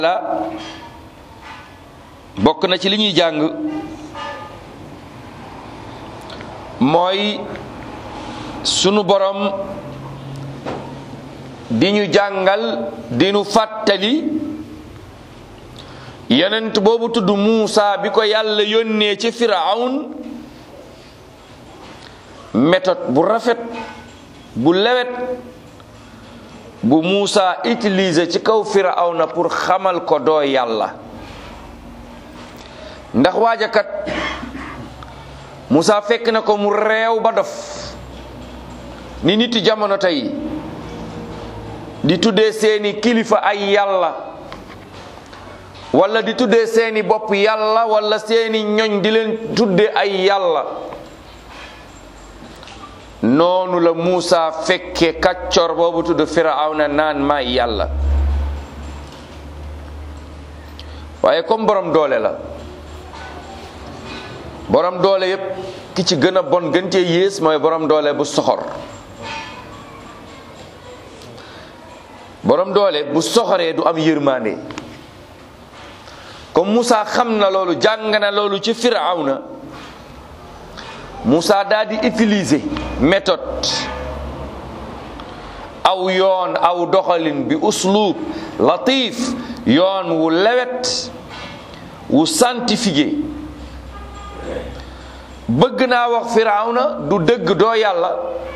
la bokk na ci li ñuy jàng mooy sunu borom di ñu jàngal di ñu fàttali yonent boobu tudd Muusa bi ko yàlla yónnee ci Firawun méthode bu rafet bu lewet bu Muusa utiliser ci kaw Firawna pour xamal ko doo yàlla ndax waajakat Muusa fekk na ko mu réew ba dof ni nit jamono tey di tuddee seeni kilifa ay yàlla wala di tuddee seeni bopp yàlla wala seeni ñoñ di leen tuddee ay yàlla noonu la Muusa fekke kàccor boobu tudd Firawna naan maay yàlla waaye comme borom doole la borom doole yépp ki ci gën a bon gën cee yées mooy borom doole bu soxor borom doole bu soxoree du am yërmande comme Muusa xam na loolu jàng na loolu ci Firawna Muusa daal di utiliser méthode aw yoon aw doxalin bi uslub latif yoon wu lewet wu scientifique bëgg naa wax Firawna du dëgg doo yàlla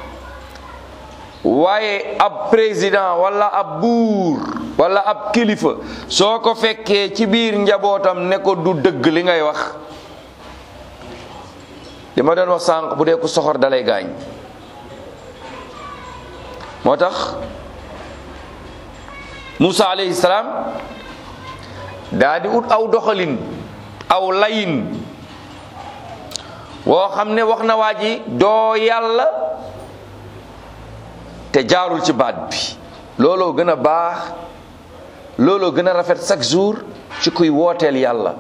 waaye ab président wala ab buur wala ab kilifa soo ko fekkee ci biir njabootam ne ko du dëgg li ngay wax li ma doon wax sànq bu dee ku soxor dalay gaañ moo tax Muusa alayhi salaam daa di ut aw doxalin aw layin woo xam ne wax na waa ji doo yàlla te jaarul ci baat bi looloo gën a baax looloo gën a rafet chaque jour ci kuy wooteel yàlla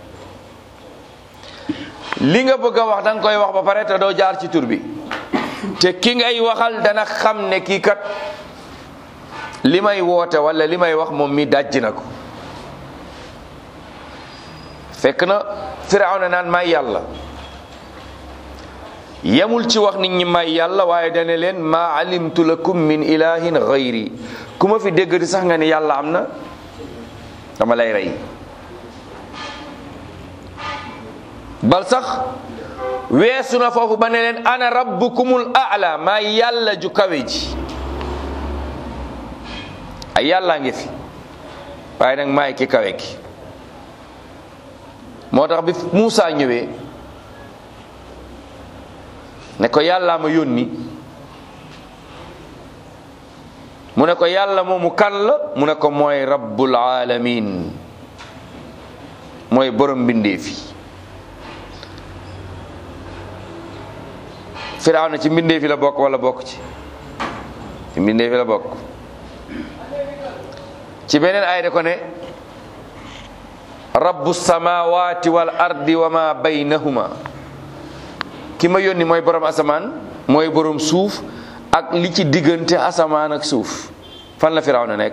li nga bëgg a wax da nga koy wax ba pare te doo jaar ci tur bi te ki ngay waxal dana xam ne kii kat li may woote wala li may wax moom mi dajji na ko fekk na Firawna naan may yàlla yemul ci wax nit ñi may yàlla waaye dane leen maa alimtu lakum min ilahin ghayri ku ma fi dégg di sax nga ni yàlla am na dama lay rey bal sax weesu na foofu ba ne leen ana rabbukumul a'la maa yàlla ju kawe ji ay yàllaa ngi fi waaye nag maay ki kawe ki moo tax bi Muusa ñëwee ne ko yàllaa ma yónni mu ne ko yàlla moomu kan la mu ne ko mooy rabbul alamin mooy borom mbindeefi Firawna ci mbindeefi la bokk wala bokk ci mbindeefi la bokk ci beneen ay de ko ne rabbu samawati wal ardi wa ma baynahuma ki ma yónni mooy borom asamaan mooy borom suuf ak li ci diggante asamaan ak suuf fan la Firawna nekk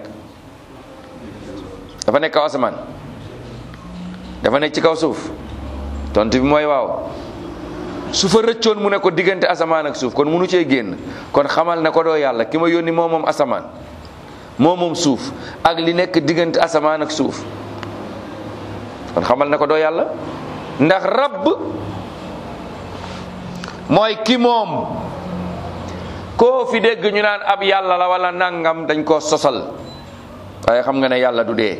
dafa nekk kaw asamaan dafa nekk ci kaw suuf tontu bi mooy waaw su fa rëccoon mu ne ko diggante asamaan ak suuf kon munu cee génn kon xamal ne ko doo yàlla ki ma yónni moo moom asamaan moo moom suuf ak li nekk diggante asamaan ak suuf kon xamal ne ko doo yàlla ndax rabb mooy ki moom koo fi dégg ñu naan ab yàlla la wala nangam dañ koo sosal waaye xam nga ne yàlla du dee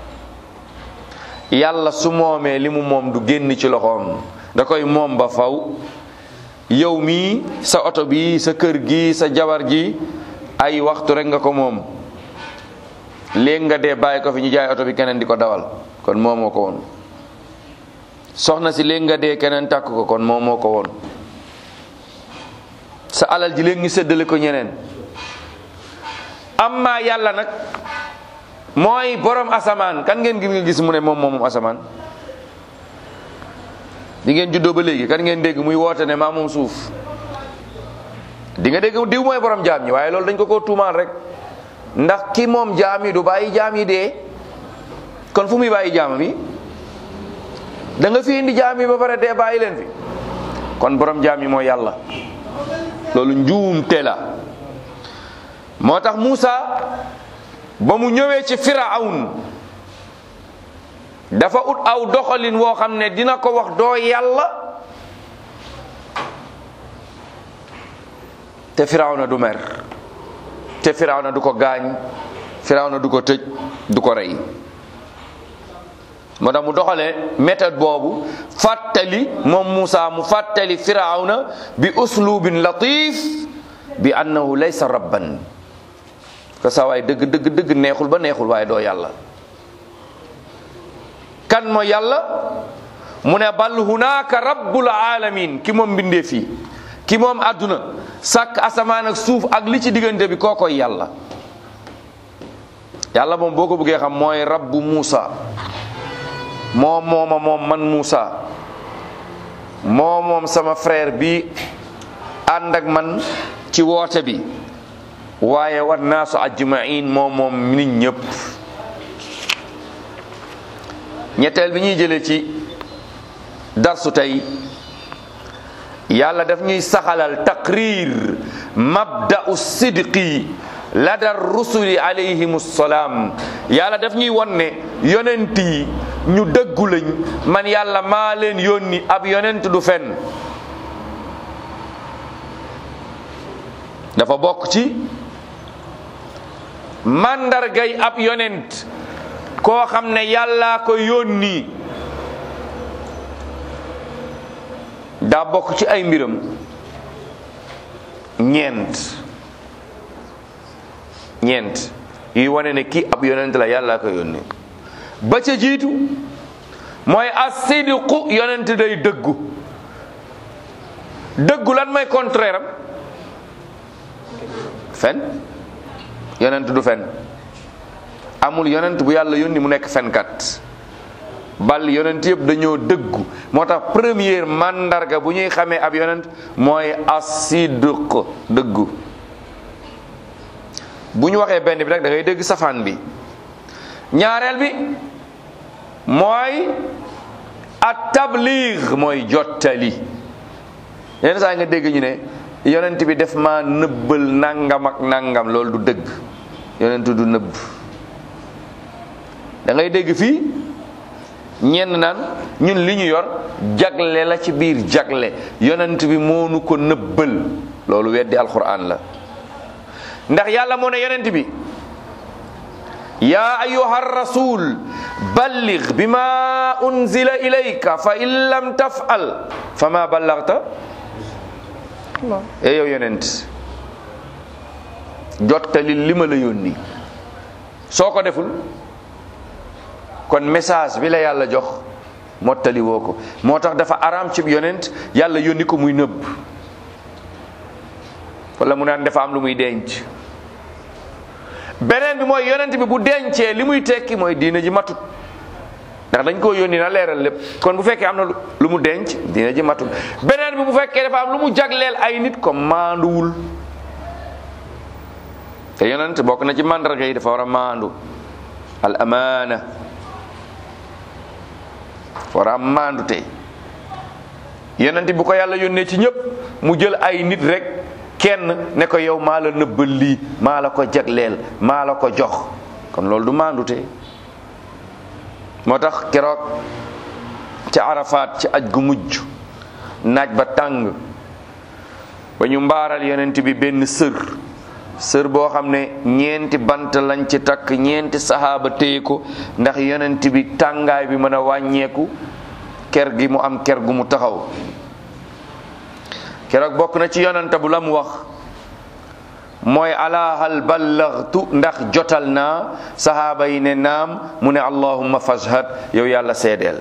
yàlla su moomee li mu moom du génn ci loxoom da koy moom ba faw yow mii sa oto bi sa kër gi sa jabar ji ay waxtu rek nga ko moom léegi nga dee bàyyi ko fi ñu jaay oto bi keneen di ko dawal kon moomoo ko woon soxna si léegi nga dee keneen tàkk ko kon moomoo ko woon sa alal ji léegi ñu séddale ko ñeneen amma yàlla nag mooy borom asamaan kan ngeen nga gis mu ne moom moom asamaan di ngeen juddoo ba léegi kan ngeen dégg muy woote ne maa moom suuf di nga dégg diw mooy borom jaam ñi waaye loolu dañ ko tuumaal rek ndax ki moom jaam yi du bàyyi jaam yi dee kon fu muy bàyyi jaamam yi? da nga fi indi jaam yi ba pare dee bàyyi leen fi. kon borom jaam yi mooy yàlla. loolu njuumte la. moo tax Muusa ba mu ñëwee ci Firawun dafa ut aw doxalin woo xam ne dina ko wax doo yàlla te Firawna du mer, te Firawna du ko gaañ, Firawna du ko tëj, du ko rey. moo tax mu doxalee méthode boobu fàttali moom Muusa mu fàttali Firawna bi uslubin latif bi annahu laysa rabban ko saa waay dëgg neexul ba neexul waaye doo yàlla. kan moo yàlla? mu ne bal hunaaka rabbul alamin, ki moom mbindee fii, ki moom àdduna sàkk asamaan ak suuf ak li ci diggante bi koo koy yàlla. yàlla moom boo ko bëggee xam mooy rabbu Muusa, moom man Muusa, moom sama frère bi ànd ak man ci woote bi, waaye wan naasu ajmain moom nit ñëpp. ñetteel bi ñuy jëlee ci darsu tey, yàlla daf ñuy saxalal taqrir mabda'u sidqi ladar rusuli alayhimu salaam. yàlla daf ñuy won ne yonent yi ñu dëggu lañ, man yàlla maa leen yónni, ab yonent du fen. dafa bokk ci mandargay ab yonent koo xam ne yàllaa ko yónni, daa bokk ci ay mbiram ñeent yuy wane ne kii ab yonent la, yàllaa ko yónni. ba ca jiitu mooy as-sidqu, yonent day dëggu. dëggu lan mooy contraire am? fen. yonent du fen. amul yonent bu yàlla yónni mu nekk fenkat. bal yonent yëpp dañoo dëggu. moo tax première mandarga bu ñuy xamee ab yonent mooy as-sidq, dëggu. bu ñu waxee benn bi rek da ngay dégg safaan bi. ñaareel bi mooy at-tabligh, mooy jottali. yenn saa nga dégg ñu ne yonent bi def ma nëbbal nangam ak nangam, loolu du dëgg. yonent du nëbb. da ngay dégg fii ñenn naan ñun li ñu yor jagle la ci biir jagle, yonent bi moo nu ko nëbbal. loolu weddi alquran la. ndax yàlla moo ne yonent bi yaa ayyuha rasul balligh bima unzila ilayka fa in lam taf'al fama ballagta. yow yonent jottali li ma la yónni. soo ko deful kon message bi la yàlla jox mottali woo ko. moo tax dafa araam ci yonent yàlla yónni ko muy nëbb, wala mu naan dafa am lu muy denc. beneen bi mooy yonent bi bu dencee li muy tekki mooy diina ji matut, ndax dañ koo yónni na leeral lépp. kon bu fekkee am na lu mu denc, diina ji matut. beneen bi bu fekkee dafa am lu mu jagleel ay nit, comme maanduwul. te yonent bokk na ci mandarga yi dafa war a maandu. al amaana, dafa war a am maandu. tey yonent bu ko yàlla yónnee ci ñëpp mu jël ay nit rek kenn ne ko yow maa la nëbbal lii, maa la ko jagleel, maa la ko jox, kon loolu du maandute. moo tax keroog ca Arafat ci aj gu mujj, naaj ba tàng ba ñu mbaaral yonent bi benn sër boo xam ne ñeenti bant lañ ci takk, ñeenti sahaaba téye ko ndax yonent bi tàngaay bi mën a wàññeeku, ker gi mu am ker gu mu taxaw. keroog bokk na ci yonent bu la mu wax mooy ala hal ballaghtu, ndax jotal naa? sahaaba yi ne naam. mu ne allahumma fashhad, yow yàlla seedeel.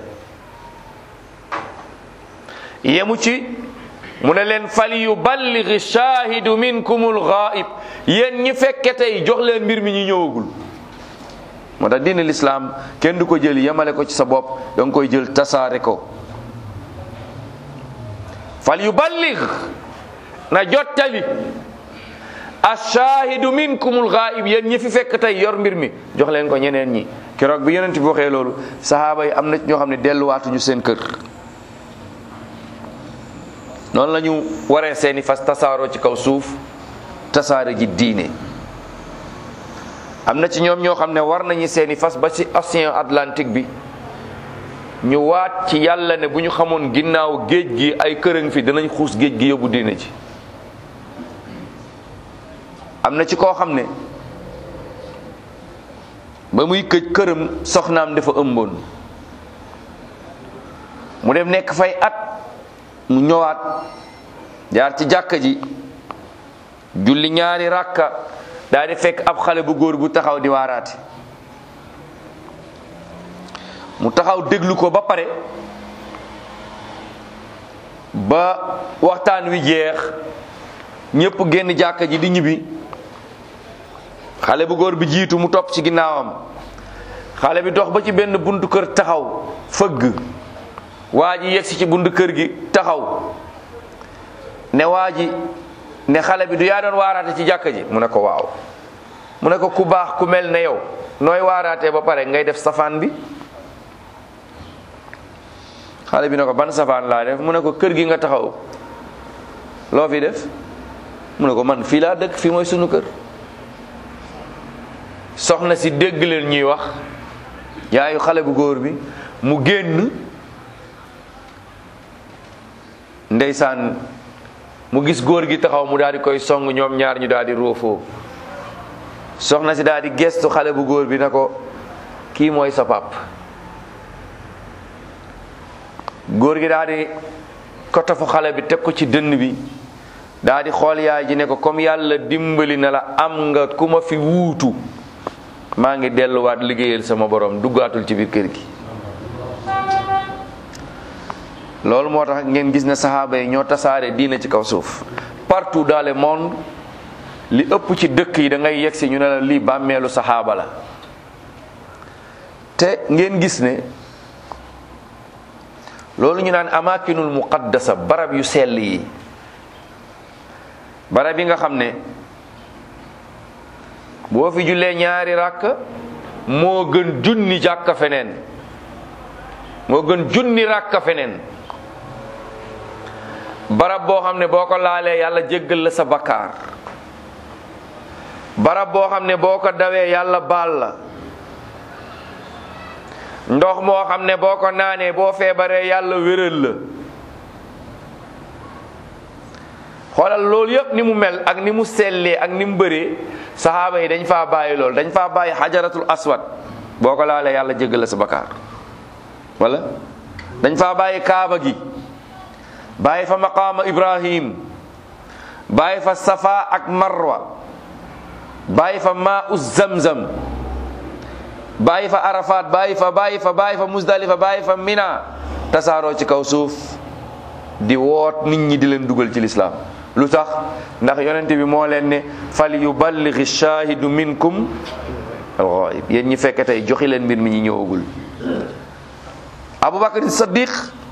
yemu ci, mu ne leen fal yuballigh shahidu minkumul ghaib, yéen ñi fekke tey jox leen mbir mi ñu ñëwagul. moo tax diine l'islam kenn du ko jël yemale ko ci sa bopp, da nga koy jël tasaare ko. fal yuballigh, na jottali ash-shahidu minkumul ghaib, yéen ñi fi fekk tey yor mbir mi jox leen ko ñeneen ñi. keroog bi yonent bi waxee loolu sahaaba yi am na ñoo xam ne delluwaatuñu seen kër. noonu la ñu waree seeni fas tasaaroo ci kaw suuf tasaare ji diine. am na ci ñoom ñoo xam ne war nañu seeni fas ba ci océan Atlantique bi, ñu waat ci yàlla ne bu ñu xamoon ginnaaw géej gi ay kërëng fi dinañ xuus géej gi yóbbu diine ji. am na ci koo xam ne ba muy këj këram soxnaam dafa ëmboon, mu dem nekk fay at, mu ñëwaat jaar ci jàkka ji julli ñaari rakka daal di fekk ab xale bu góor bu taxaw di waaraate. mu taxaw déglu ko ba pare ba waxtaan wi jeex, ñépp génn jàkka ji di ñibbi. xale bu góor bi jiitu, mu topp ci ginnaawam. xale bi dox ba ci benn buntu kër taxaw fëgg. waa ji yegsi ci buntu kër gi taxaw ne waa ji ne xale bi du yaa doon waaraate ci jàkka ji? mu ne ko waaw. mu ne ko ku baax ku mel ne yow nooy waaraatee ba pare ngay def safaan bi? xale bi ne ko ban safaan laa def? mu ne ko kër gi nga taxaw loo fi def? mu ne ko man fii laa dëkk, fii mooy sunu kër. soxna si dégg leen ñuy wax, yaayu xale bu góor bi mu génn, ndeysaan mu gis góor gi taxaw, mu daal di koy song, ñoom ñaar ñu daal di roofoo. soxna si daal di gestu xale bu góor bi ne ko kii mooy sa pap. góor gi daal di kotofu xale bi teg ko ci dënn bi, daal di xool yaay ji ne ko comme yàlla dimbali na la am nga ku ma fi wuutu, maa ngi delluwaat liggéeyal sama borom, duggaatul ci biir kër gi. loolu moo tax ngeen gis ne sahaaba yi ñoo tasaare diine ci kaw suuf. partout dans le monde, li ëpp ci dëkk yi da ngay yegsi ñu ne la lii bàmmeelu sahaaba la. te ngeen gis ne loolu ñu naan amakinul muqaddasa, barab yu sell yi, barab yi nga xam ne boo fi jullee ñaari ràkk moo gën junni jàkka feneen, moo gën junni ràkka feneen. barab boo xam ne boo ko laalee yàlla jéggal la sa bakkaar. barab boo xam ne boo ko dawee yàlla baal la. ndox moo xam ne boo ko naanee boo feebaree yàlla wéral la. xoolal loolu yëpp ni mu mel ak ni mu sellee ak ni mu bëree, saxaaba yi dañ faa bàyyi loolu, dañ faa bàyyi xajaratul aswad, boo ko laalee yàlla jéggal la sa bakkaar. wala dañ faa bàyyi kaaba gi, bàyyi fa maqaama Ibrahim, bàyyi fa safa ak marwa, bàyyi fa maa'u zamzam, bàyyi fa arafat, bàyyi fa musdalifa, bàyyi fa mina, tasaaroo ci kaw suuf di woot nit ñi di leen dugal ci lislaam. lu tax? ndax yonent bi moo leen ne fal yuballighi shaahidu minkum al-ghaib, yéen ñi fekk tey joxi leen mbir mi ñi ñëwagul. Abubakar Siddiq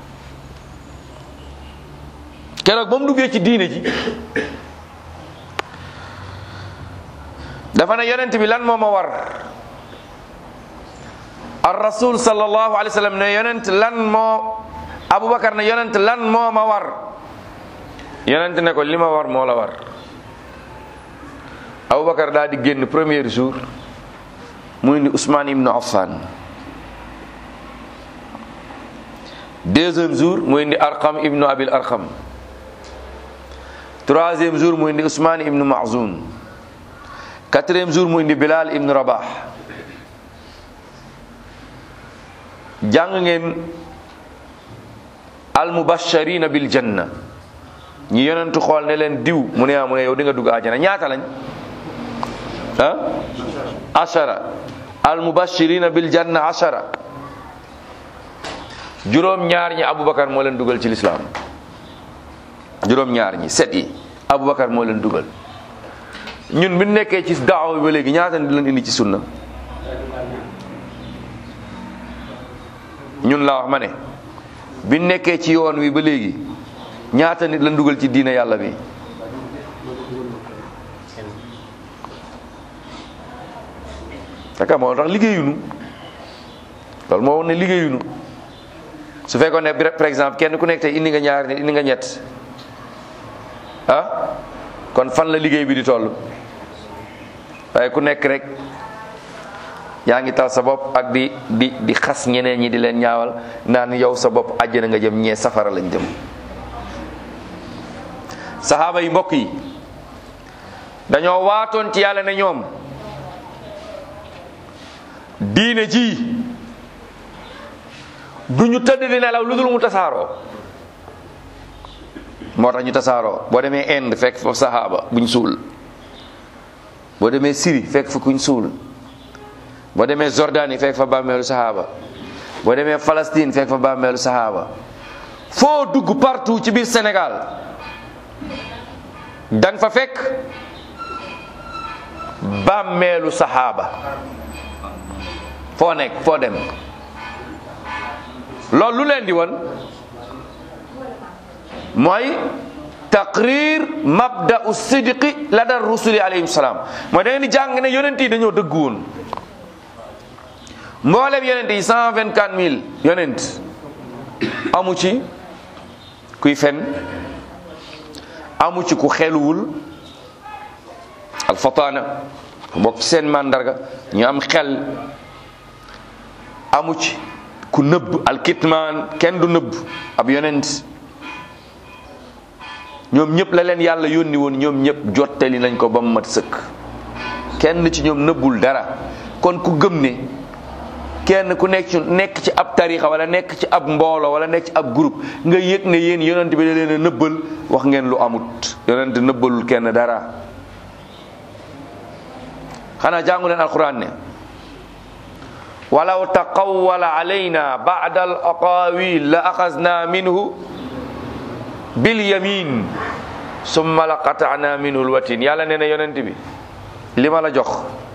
keroog ba mu duggee ci diine ji dafa ne yonent bi lan moo ma war? ar rasul sallallahu alayhi wa sallam ne yonent lan moo, Abubakar ne yonent lan moo ma war? yonent ne ko li ma war moo la war. Abubakar daal di génn premier jour mu indi Ousmane ibnu Affan, deuxième jour mu indi Arqam ibnu Abil Arqam, troisième jour mu indi Ousmane ibnu Mazoun, quatrième jour mu indi Bilal ibnu Rabah. jàng ngeen al mubashirina bil janna, ñi yonentu xool ne leen diw mu ne yow di nga dugg àjjana. ñaata lañ? ashara. al mubashirina bil janna ashara. juróom-ñaar ñi Aboubacar moo leen dugal ci lislaam. juróom-ñaar ñi, set yi Aboubacar moo leen dugal. ñun bi nekkee ci daawa bi ba léegi ñaata di leen indi ci sunna? ñun laa wax ma ne bi nekkee ci yoon wi ba léegi ñaata nit lañ dugal ci diina yàlla bi? fekk moo tax liggéeyunu loolu moo woon ne liggéeyunu su fekkoon ne par exemple kenn ku nekk tey indi nga ñaar nit indi nga ñett kon fan la liggéey bi di toll waaye ku nekk rek yaa ngi tal sa bopp ak di xas ñeneen ñi di leen ñaawal naan yow sa bopp àjjana nga jëm ñee safara lañ jëm. saxaaba yi mbokk yi dañoo waatoon ci yàlla ne ñoom diine ji du ñu tëdd di nelaw lu dul mu tasaaroo moo tax ñu tasaaroo boo demee Inde fekk fa saxaaba buñ suul boo demee Syrie fekk fa kuñ suul boo demee Jordanie fekk fa bàmmeelu saxaaba boo demee Palestine fekk fa bàmmeelu saxaaba foo dugg partout ci biir Sénégal danga fa fekk bàmmeelu saxaaba foo nekk foo dem loolu lu leen di woon mooy taqrir mabda'u sidqi lada rusuli alayhim salaam mooy da ngeen di jàng ne yonent yi dañoo dëggu woon mboolem yonent yi 124 000 yonent amu ci kuy fen amu ci ku xeluwul alfataana bokk ci seen màndarga ñu am xel amu ci ku nëbb alkitmaan kenn du nëbb ab yonent ñoom ñëpp la leen yàlla yónni woon ñoom ñëpp jottali nañ ko ba mu mat sëkk kenn ci ñoom nëbbul dara kon ku gëm ne kenn ku nekk ci ab tarixa wala nekk ci ab mbooloo wala nekk ci ab groupe nga yëg ne yéen yonent bi da leen a nëbbal wax ngeen lu amut yonent nëbbalul kenn dara xanaa jàngu leen alquran ne walaw taqawwala alayna ba'da al aqawil la axasna minhu bil yamin summa la qata'na minhu al watin yàlla nee na yonent bi li ma la jox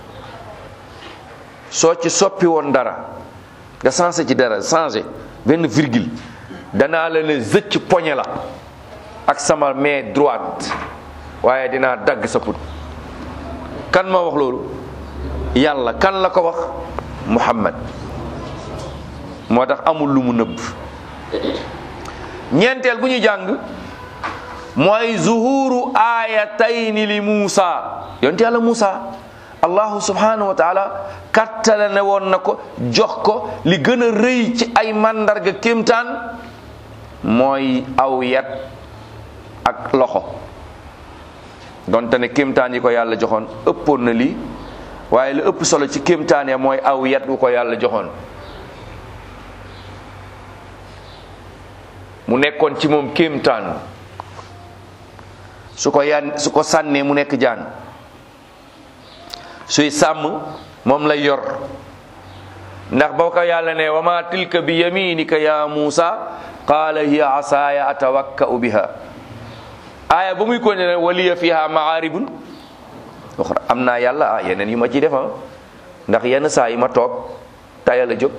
soo ci soppi woon dara nga changé ci dara changé benn virgule danaa la ne zëcc poñe la ak sama main droite waaye dinaa dagg sa put kan ma wax loolu yàlla kan la ko wax Muhammad moo tax amul lu mu nëbb ñeenteel bu ñu jàng mooy zuhuru ayatayni li Muusa yonent yàlla Muusa allahu subhanahu wa taala kattale ne woon na ko jox ko li gën a rëy ci ay mandarga kéemtaan mooy aw yat ak loxo donte ne kéemtaan yi ko yàlla joxoon ëppoon na lii waaye lu ëpp solo ci kéemtaan ya mooy aw yat wu ko yàlla joxoon mu nekkoon ci moom kéemtaan su ko sànnee mu nekk jaan suy sàmm moom lay yor ndax boo ko yàlla ne wa ma tilka bi yaminika ya Muusa qaala hiya asaaya atawakka'u biha aaya ba muy ko ne waliya fiha ma'aribun uxra am naa yàlla yeneen yu ma ciy defa ndax yenn saa yi ma toog tayal a jóg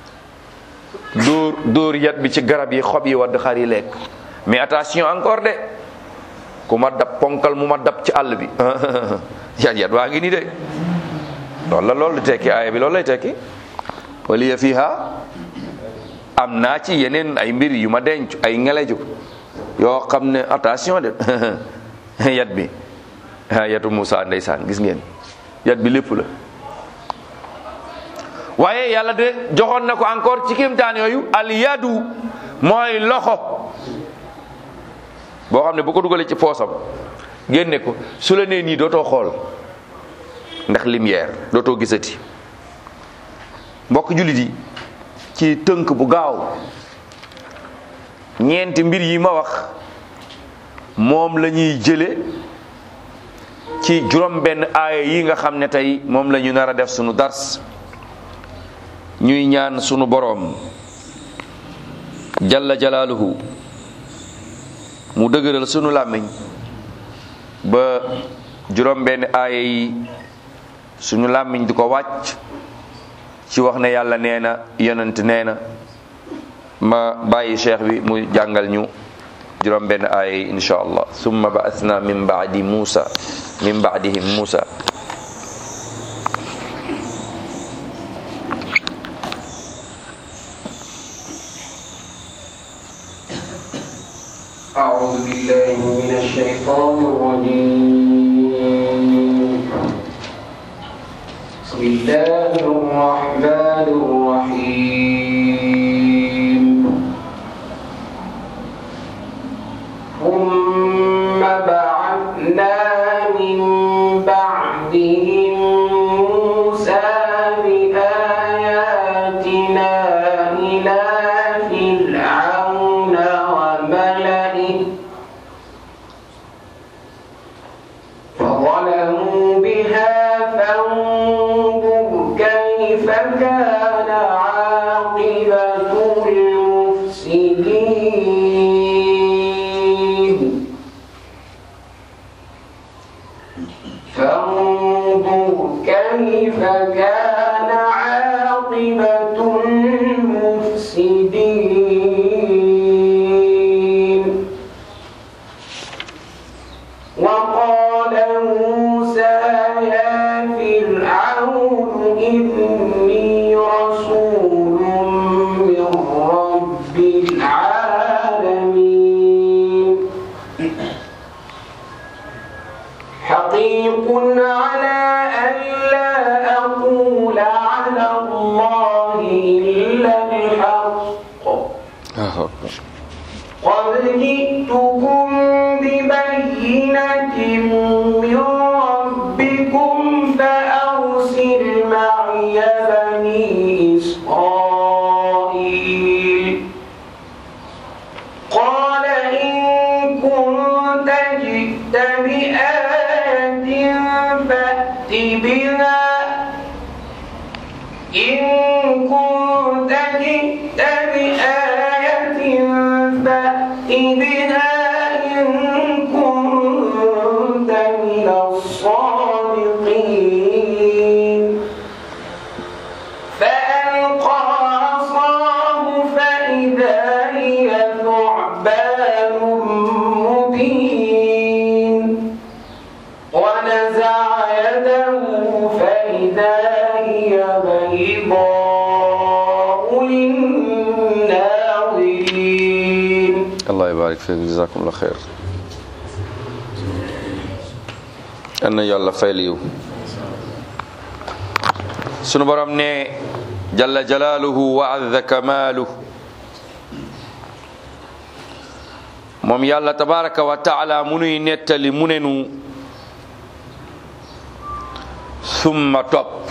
dóor yat bi ci garab yi xob yi wadd xar yi lekk mais attention encore de ku ma dab ponkal mu ma dab ci àll bi yat waa ngi nii de loolu tekki aaya bi loolu lay tekki waliya fiha am naa ci yeneen ay mbir yu ma denc ay ngeleju yoo xam ne attention de yat bi yatu Muusa ndeysaan gis ngeen yat bi lépp la waaye yàlla de joxoon na ko encore ci kéemtaan yooyu al yadu mooy loxo boo xam ne bu ko dugalee ci poosam génne ko su la nee nii dootoo xool ndax lumière dootoo gisati mbokk jullit yi ci tënk bu gaaw ñeenti mbir yi ma wax moom la ñuy jële ci juróom benn aaya yi nga xam ne tey moom la ñu nar a def sunu dars ñuy ñaan sunu boroom jalla jalaaluhu mu dëgëral sunu làmmiñ ba juróom benn aaya yi sunu làmmiñ di ko wàcc ci wax ne yàlla nee na yonent nee na ma bàyyi cheikh bi mu jàngal ñu juróom benn aaya yi insha allah summa ba'athna min ba'dihim Musa أعوذ بالله من الشيطان الرجيم. بسم الله الرحمن الرحيم. ثم بعثنا من بعدهم موسى بآياتنا إلى فرعون وملئه فظلموا بها فانظر كيف كان عاقبة المفسدين. فانظر كيف كان عاقبة المفسدين. وقال موسى يا فرعون إني رسول من رب العالمين حقيق على أن لا أقول على الله إلا الحق قد جئتكم ببينة من ربكم فأرسل معي بني إسرائيل. قال إن كنت جئت بآية فأت بها إن كنت جئت بآية فأت بها إن كنت من الصادقين. فألقى عصاه فإذا هي ثعبان مبين ونزع يده فإذا هي بيضاء للناظرين. الله يبارك فيك جزاكم الله خير. أن يالله فيليو sunu borom ne jalla jalaaluhu wa azza kamaaluhu moom yàlla tabaraka wa taala munuy nettali mu ne nu summa topp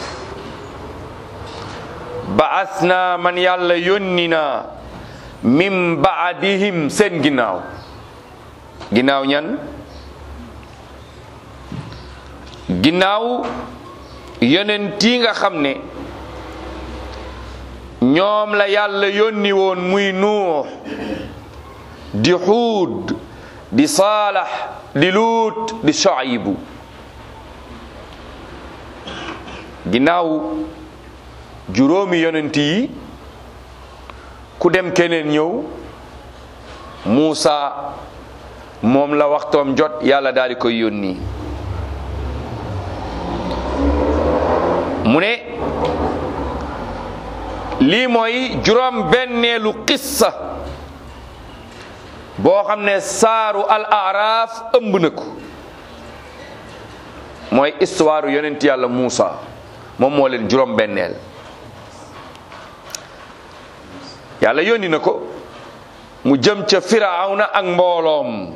ba'asna man yàlla yónni na min ba'dihim seen ginnaaw ñan ginnaaw yonent yi nga xam ne ñoom la yàlla yónni woon muy nuux di xuud di saalax di luut di shuaybu ginnaaw juróomi yonent yi ku dem keneen ñëw Muusa moom la waxtoom jot yàlla daal di koy yónni mu ne lii mooy juróom benneelu qissa boo xam ne saaru al araaf ëmb na ko mooy histoire yonent yàlla Muusa moom moo leen juróom benneel yàlla yónni na ko mu jëm ca Firawna ak mbooloom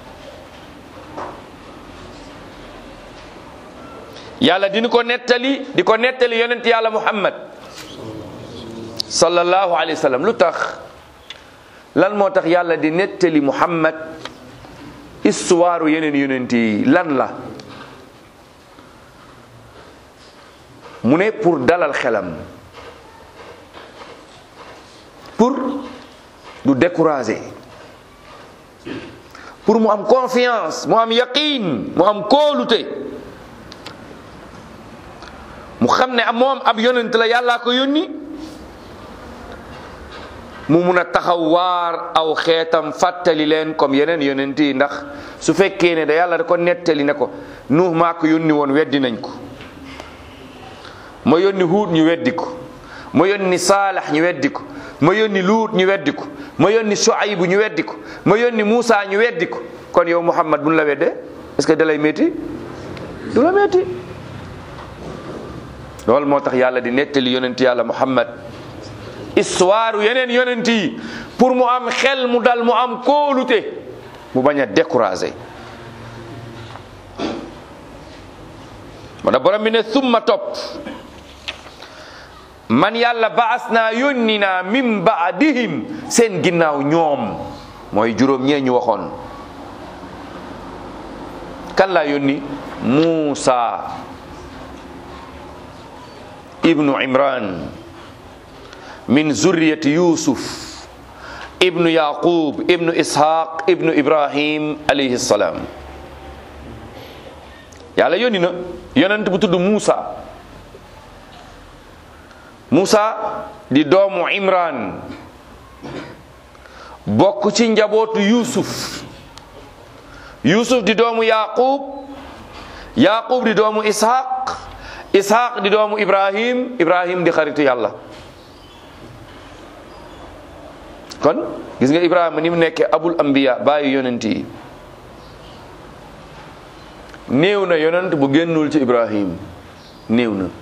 yàlla di ko nettali yonent yàlla Muhammad sallallahu alayhi wa sallam lu tax lan moo tax yàlla di nettali Muhammad histoire yeneen yonent yi lan la mu ne pour dalal xelam pour du décourager pour mu am confiance mu am yaqin mu am kóolute mu xam ne moom ab yonent la yàllaa ko yónni mu mun a taxaw waar aw xeetam fàttali leen comme yeneen yonent yi ndax su fekkee ne da yàlla da ko nettali ne ko Nuux maa ko yónni woon weddi nañ ko ma yónni Huud ñu weddi ko ma yónni Saalax ñu weddi ko ma yónni Luut ñu weddi ko, ma yónni Shuaybu ñu weddi ko, ma yónni Muusa ñu weddi ko, kon yow Muhammad buñ la weddee est-ce que da lay métti? du la métti. loolu moo tax yàlla di nettali yonent yàlla Muhammad histoire yeneen yonent yi pour mu am xel mu dal, mu am kóolute, mu bañ a découragé. mana borom bi ne summa topp man yàlla baas naa yónni naa min baadihim seen ginnaaw ñoom, mooy juróom ñee ñu waxoon. kan laa yónni? Muusa ibnu Imran min zurriyati Yusuf ibnu Yaqub ibnu Ishaq ibnu Ibrahim alayhi salaam. yàlla yónni na yonent bu tudd Muusa. Muusa di doomu Imran, bokk ci njabootu Yusuf. Yusuf di doomu Yaqub, Yaqub di doomu Ishaq, Ishaq di doomu Ibrahim, Ibrahim di xaritu yàlla. kon gis nga Ibrahima ni mu nekkee abul anbiya, bàyyi yonent yi. néew na yonent bu génnul ci Ibrahim, néew na.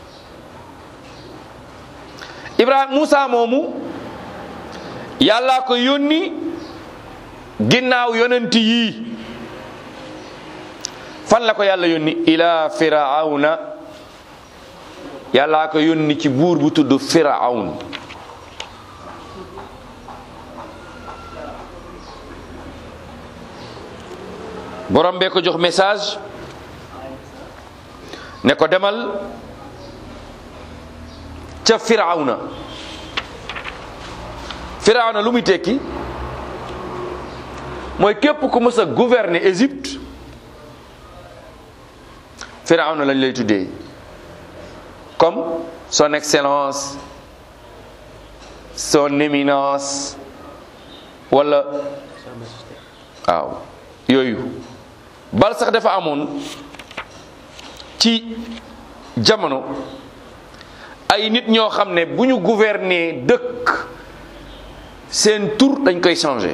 Ibrahima Muusa moomu yàllaa ko yónni ginnaaw yonent yii. fan la ko yàlla yónni? ila Firawna. yàllaa ko yónni ci buur bu tudd Firawn. borom bee ko jox message ne ko demal ca Firawna. Firawna lu muy tekki? mooy képp ku mës a gouverner Égypte, Firawna lañ lay tuddee, comme son excellence, son éminence, wala waaw yooyu. bal sax dafa amoon ci jamono ay nit ñoo xam ne bu ñu gouverner dëkk seen tur dañ koy changer.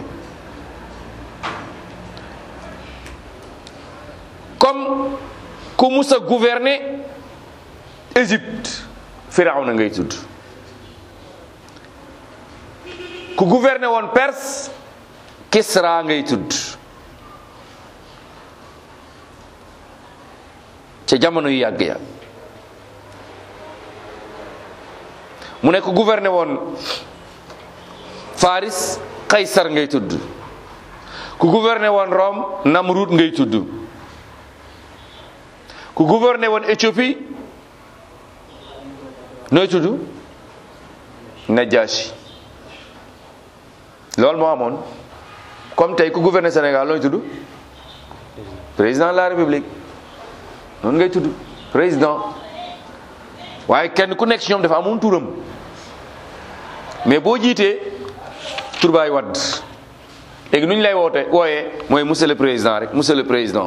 comme ku musa gouverner Égypte, Firawna ngay tudd. ku gouverner woon Perse, Kisra ngay tudd. ca jamono yu yàgg ya mu ne ku gouverner woon Faris, Kaysar ngay tudd. ku gouverner woon Rome, Namrud ngay tudd. ku gouverner woon Éthiopie nooy tudd? Najashi. loolu moo amoon. comme tey ku gouverner Sénégal nooy tudd? président de la République. noonu ngay tudd président. waaye kenn ku nekk ci ñoom dafa amoon turam, mais boo jiitee tur baay wadd. léegi nu ñu lay wooyee mooy monsieur le président rek, monsieur le président.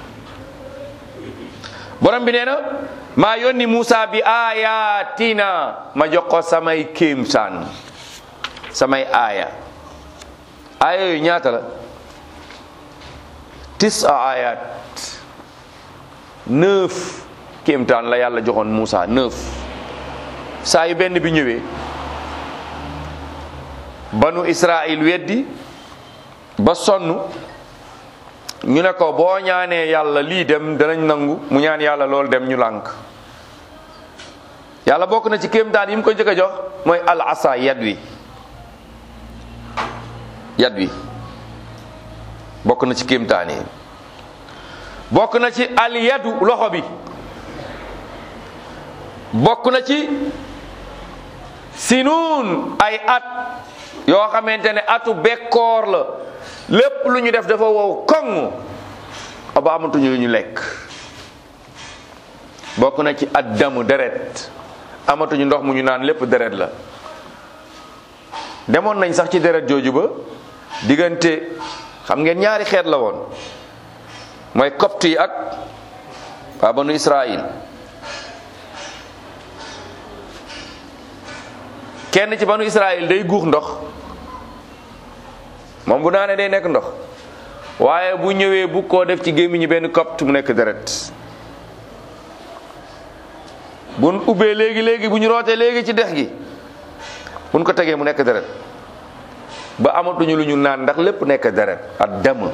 borom bi nee na maa yónni Muusa bi ayatina, ma jox ko samay kéemtaan, samay aaya. aaya yooyu ñaata la? 9 ayat. 9 kéemtaan la yàlla joxoon Muusa, 9. saa yu benn bi ñëwee banu Israël weddi ba sonn, ñu ne ko boo ñaanee yàlla lii dem danañ nangu. mu ñaan yàlla loolu dem, ñu lànk. yàlla bokk na ci kéemtaan yi mu ko njëkk a jox mooy al asa, yad wi. yad wi bokk na ci kéemtaan yi. bokk na ci al yadu, loxo bi. bokk na ci sinuun, ay at yoo xamante ne atu bekkoor la. lépp lu ñu def dafa wow koŋ ba amatuñu lu ñu lekk. bokk na ci addamu, deret. amatuñu ndox mu ñu naan, lépp deret la. demoon nañ sax ci deret jooju ba diggante, xam ngeen ñaari xeet la woon, mooy copte yi ak waa banu Israël. kenn ci banu Israël day guux ndox moom bu naanee day nekk ndox waaye bu ñëwee bu koo def ci gémmiñu benn kopp mu nekk deret buñ ubbee léegi bu ñu rootee léegi ci dex gi buñ ko tegee mu nekk deret ba amatuñu lu ñu naan ndax lépp nekk deret ak dam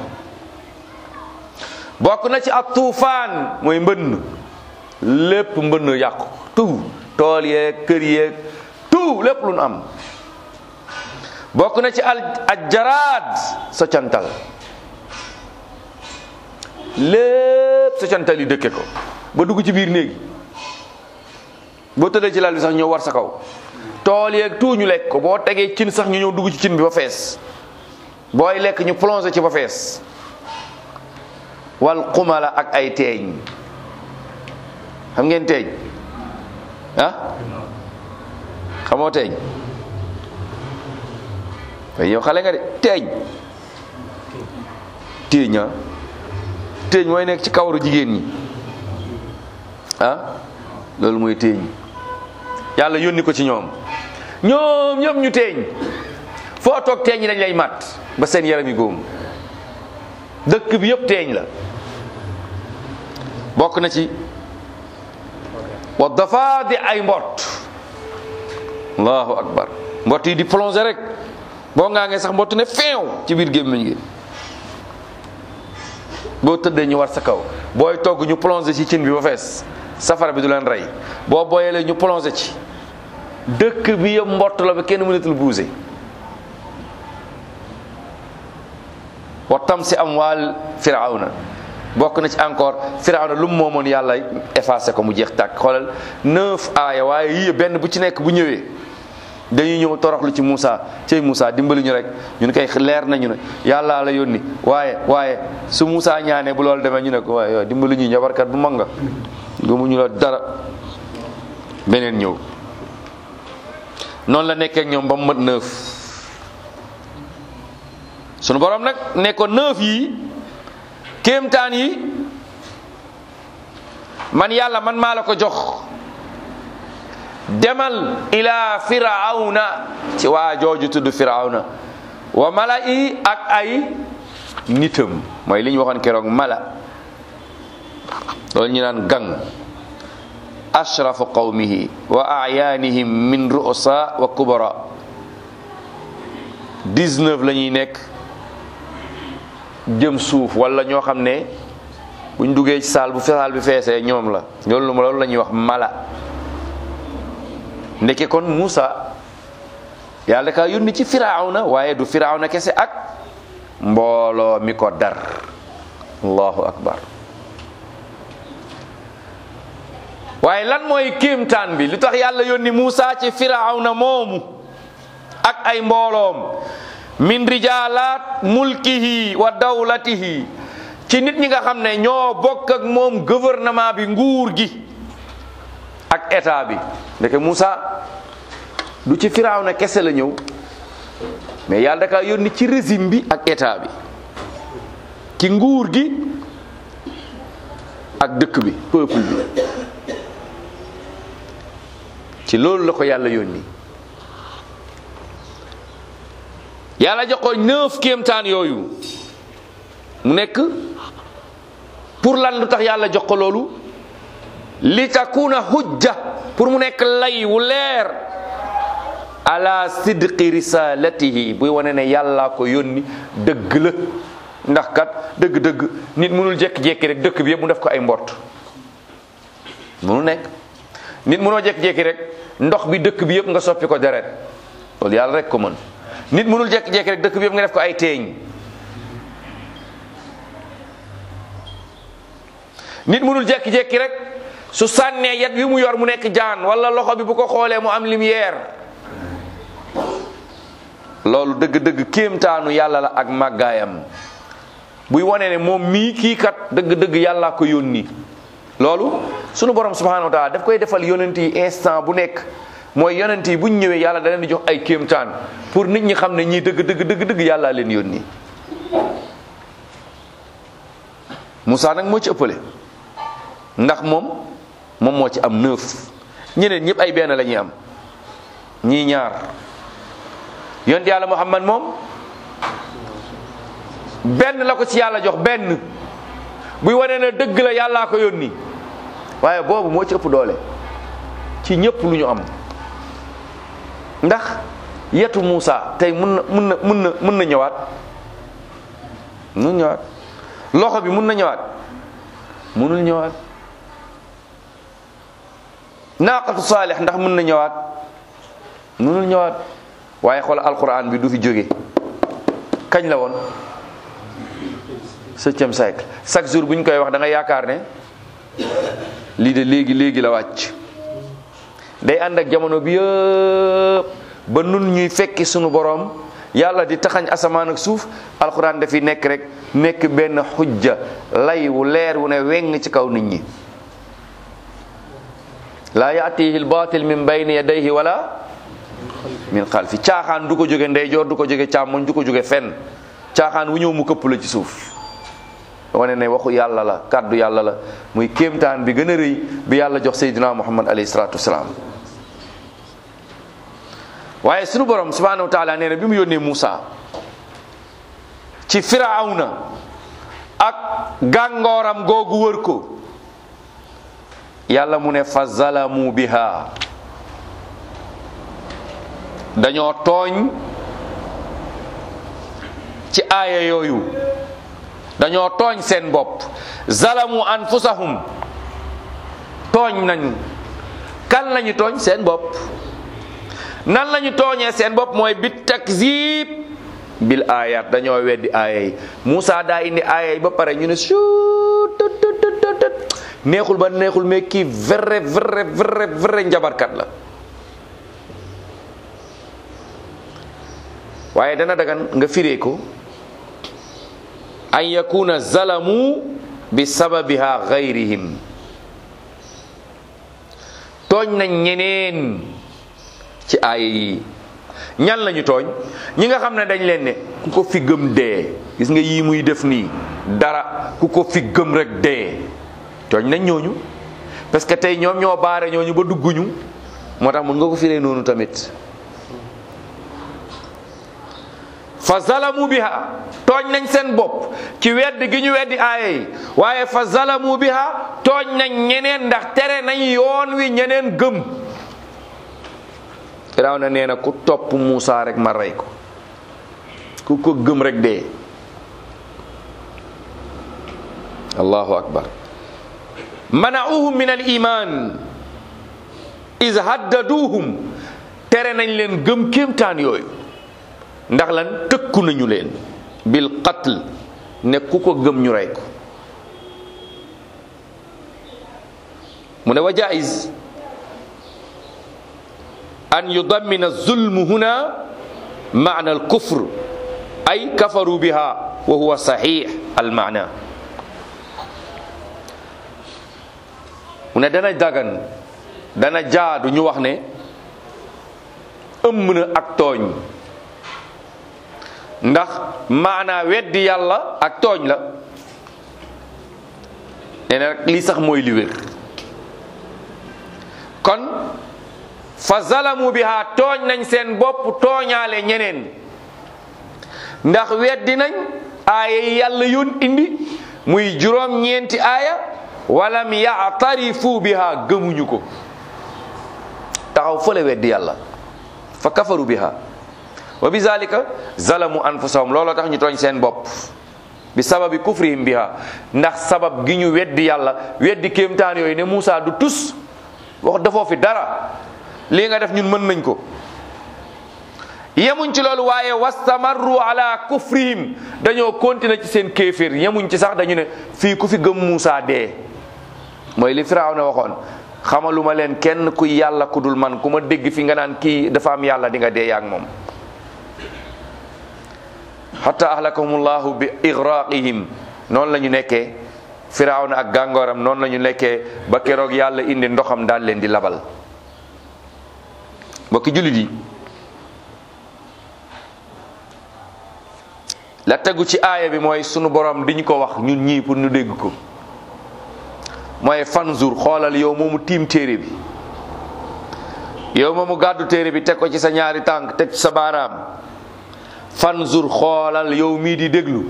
bokk na ci ak tuufaan mooy mbënn lépp mbënn yàqu tout tool yeeg kër yeeg tout lépp lu nu am bokk na ci al jaraad soccantal lépp soccantal yi dëkke ko ba dugg ci biir néegi boo tëddee ci lal bi sax ñëw war sa kaw tool yeeg tout ñu lekk ko boo tegee cin sax ñu ñëw dugg ci cin bi ba fees booy lekk ñu plongé ci ba fees wal xumala ak ay teeñ xam ngeen teeñ ah xamoo teeñ waaye yow xale nga de teeñ teeñ mooy nekk ci kawaru jigéen ñi ah loolu mooy teeñ yàlla yónni ko ci ñoom ñëpp ñu teeñ foo toog teeñ yi dañ lay mat ba seen yaram yi góom dëkk bi yëpp teeñ la bokk na ci wa dafa di ay mbott allahu akbar mbott yi di plongé rek boo ngaa ngee sax mbott ne feew ci biir gémmiñ gi boo tëddee ñu war sa kaw booy togg ñu plongé ci cin bi ba fees safara bi du leen rey boo booyalee ñu plongé ci dëkk bi yëpp mbott la ba kenn mënatul buuse wa tamsi amwaal firawna bokk na ci encore firawna lu mu moomoon yàlla effacé ko mu jeex tàkk xoolal 9 aaya waaye yii benn bu ci nekk bu ñëwee dañuy ñëw toroxlu ci Moussa cey Moussa dimbali ñu rek ñun kay leer nañu ne yàlla la yónni waaye su Moussa ñaanee bu loolu demee ñu ne ko waaye dimbali ñu njabarkat bu mag nga gëmuñu la dara beneen ñëw noonu la nekkee ak ñoom ba mu mat 9 sunu borom nag ne ko 9 yi kéemtaan yi man yàlla man maa la ko jox demal ila firawna ci waa jooju tudd firawna wa mala'i ak ay nitam mooy li ñu waxoon keroog mala loolu ñu naan gang ashrafu qawmihi wa a'yanihim min ru'asa wa kubara 19 la ñuy nekk jëm suuf wala ñoo xam ne buñ duggee ci saal bi feesee ñoom la loolu la ñuy wax mala ndeke kon Moussa yàlla ka yónni ci firawna waaye du firawna kese ak mbooloo mi ko dar allahu akbar waaye lan mooy kéemtaan bi lu tax yàlla yónni Moussa ci firawna moomu ak ay mbooloom min rijaalaat mulkihi wa dawlatihi ci nit ñi nga xam ne ñoo bokk ak moom gouvernement bi nguur gi ak état bi ndeke Moussa du ci firawna kese la ñëw mais yàlla daka yónni ci régime bi ak état bi ci nguur gi ak dëkk bi peuple bi ci loolu la ko yàlla yónni yàlla jox ko 9 kéemtaan yooyu mu nekk pour lan lu tax yàlla jox ko loolu li takuna hujja pour mu nekk lay wu leer ala sidqi risalatihi buy wane ne yàlla ko yónni dëgg la ndax kat dëgg-dëgg nit mënul jékki-jékki rek dëkk bi yëpp mu def ko ay mbott mënul nekk nit mënoo jékki-jékki rek ndox bi dëkk bi yëpp nga soppi ko deret loolu yàlla rek ko mën nit mënul jékki-jékki rek dëkk bi yëpp nga def ko ay teeñ nit mënul jékki-jékki rek su sànnee yat wi mu yor mu nekk jaan wala loxo bi bu ko xoolee mu am lumière loolu dëgg-dëgg kéemtaanu yàlla la ak màggaayam buy wane ne moom mii kii kat dëgg-dëgg yàllaa ko yónni loolu sunu borom subhanahu wa taala daf koy defal yonent yi instant bu nekk mooy yonent yi buñ ñëwee yàlla da leen di jox ay kéemtaan pour nit ñi xam ne ñii dëgg yàllaa leen yónni Moussa nag moo ci ëppale ndax moom moo ci am 9 ñeneen ñëpp ay benn la ñuy am ñii ñaar. yonent yàlla Muhammad moom benn la ko ci yàlla jox, benn buy wane ne dëgg la yàllaa ko yónni, waaye boobu moo ci ëpp doole ci ñëpp lu ñu am. ndax yetu Muusa tey mun na ñëwaat, loxo bi mun na ñëwaat, munul ñëwaat. naaqatu Saalix ndax mun na ñëwaat, munul ñëwaat. waaye xool alquran bi du fi jóge. kañ la woon 7e siècle. chaque jour bu ñu koy wax da nga yaakaar ne lii de léegi la wàcc. day ànd ak jamono bi yëpp ba nun ñuy fekki sunu borom yàlla di taxañ asamaan ak suuf, alquran dafi nekk rek nekk benn xujja, lay wu leer wu ne weng ci kaw nit ñi. laa yaatihi al-baatil min bayni yadayhi wala min xalfi. caaxaan du ko jóge ndeyjoor, du ko jóge càmmoñ, du ko jóge fenn. caaxaan wu ñëw mu këpp la ci suuf. wane ne waxu yàlla la, kàddu yàlla la, muy kéemtaan bi gën a rëy bi yàlla jox Seydina Muhammad alayhi salaatu wasalaam. waaye sunu borom subhanahu wa taala nee na bi mu yónnee Muusa ci Firawna ak gàngooram googu wër ko, yàlla mu ne fa zalamu biha, dañoo tooñ ci aaya yooyu, dañoo tooñ seen bopp. zalamu anfusahum, tooñ nañu. kan lañu tooñ? seen bopp. nan lañu tooñee seen bopp? mooy bi takzib bil ayat, dañoo weddi aaya yi. Muusa daa indi aaya yi ba pare ñu ne neexul ba neexul, mais kii vrai njabarkat la. waaye dana dagan nga firee ko an yakuna zalamu bi sababiha gayrihim, tooñ nañ ñeneen ci aaya yi. ñan lañu tooñ? ñi nga xam ne dañ leen ne ku ko fi gëm dee. gis nga yii muy def nii dara, ku ko fi gëm rek dee. tooñ nañ ñooñu, parce que tey ñoom ñoo baare ñooñu ba dugguñu, moo tax mën nga ko firee noonu tamit. fa zalamu biha, tooñ nañ seen bopp ci weddi gi ñu weddi aaya yi. waaye fa zalamu biha, tooñ nañ ñeneen ndax tere nañ yoon wi ñeneen gëm. Firawna nee na ku topp Muusa rek ma rey ko, ku ko gëm rek dee. allahu akbar. mana'uhum min al iman iz haddaduhum, tere nañ leen gëm kéemtaan yooyu. ndax lan? tëkku nañu leen bil qatl, ne ku ko gëm ñu rey ko. mu ne wa jaiz an yudammina zulmu huna maana al kufr, ay kafaru biha wa huwa sahih al maana. mu ne dana dagan, dana jaadu ñu wax ne ëmm na ak tooñ, ndax maanaa weddi yàlla ak tooñ la. nee na rek lii sax mooy li wér. kon fa zalamu biha, tooñ nañ seen bopp, tooñaale ñeneen. ndax weddi nañ aaya yi yàlla yoon indi muy juróom-ñeenti aaya, walam ya'tarifu biha, gëmuñu ko, taxaw fële weddi yàlla. fa kafaru biha wa bi zalika zalamu anfusahum, looloo tax ñu tooñ seen bopp. bi sababi kufrihim biha, ndax sabab gi ñu weddi yàlla, weddi kéemtaan yooyu ne Muusa du tus, wax dafoo fi dara, lii nga def ñun mën nañ ko. yemuñ ci loolu, waaye wastamarru ala kufrihim, dañoo continuer ci seen kéeféer. yemuñ ci sax, dañu ne fii ku fi gëm Muusa dee. mooy li Firawna waxoon, xamaluma leen kenn ku yàlla ku dul man, ku ma dégg fi nga naan kii dafa am yàlla di nga dee yaak moom. hatta ahlakahumullahu bi igraqihim, noonu la ñu nekkee. Firawna ak gàngooram noonu la ñu nekkee ba keroog yàlla indi ndoxam daal leen di labal. mbokki jullit yi, la tegu ci aaya bi mooy sunu borom di ñu ko wax ñun ñii pour ñu dégg ko, mooy fanzur, xoolal yow moomu tiim téere bi, yow ma mu gàddu téere bi teg ko ci sa ñaari tànk teg ci sa baaraam fanzur xoolal yow mii di déglu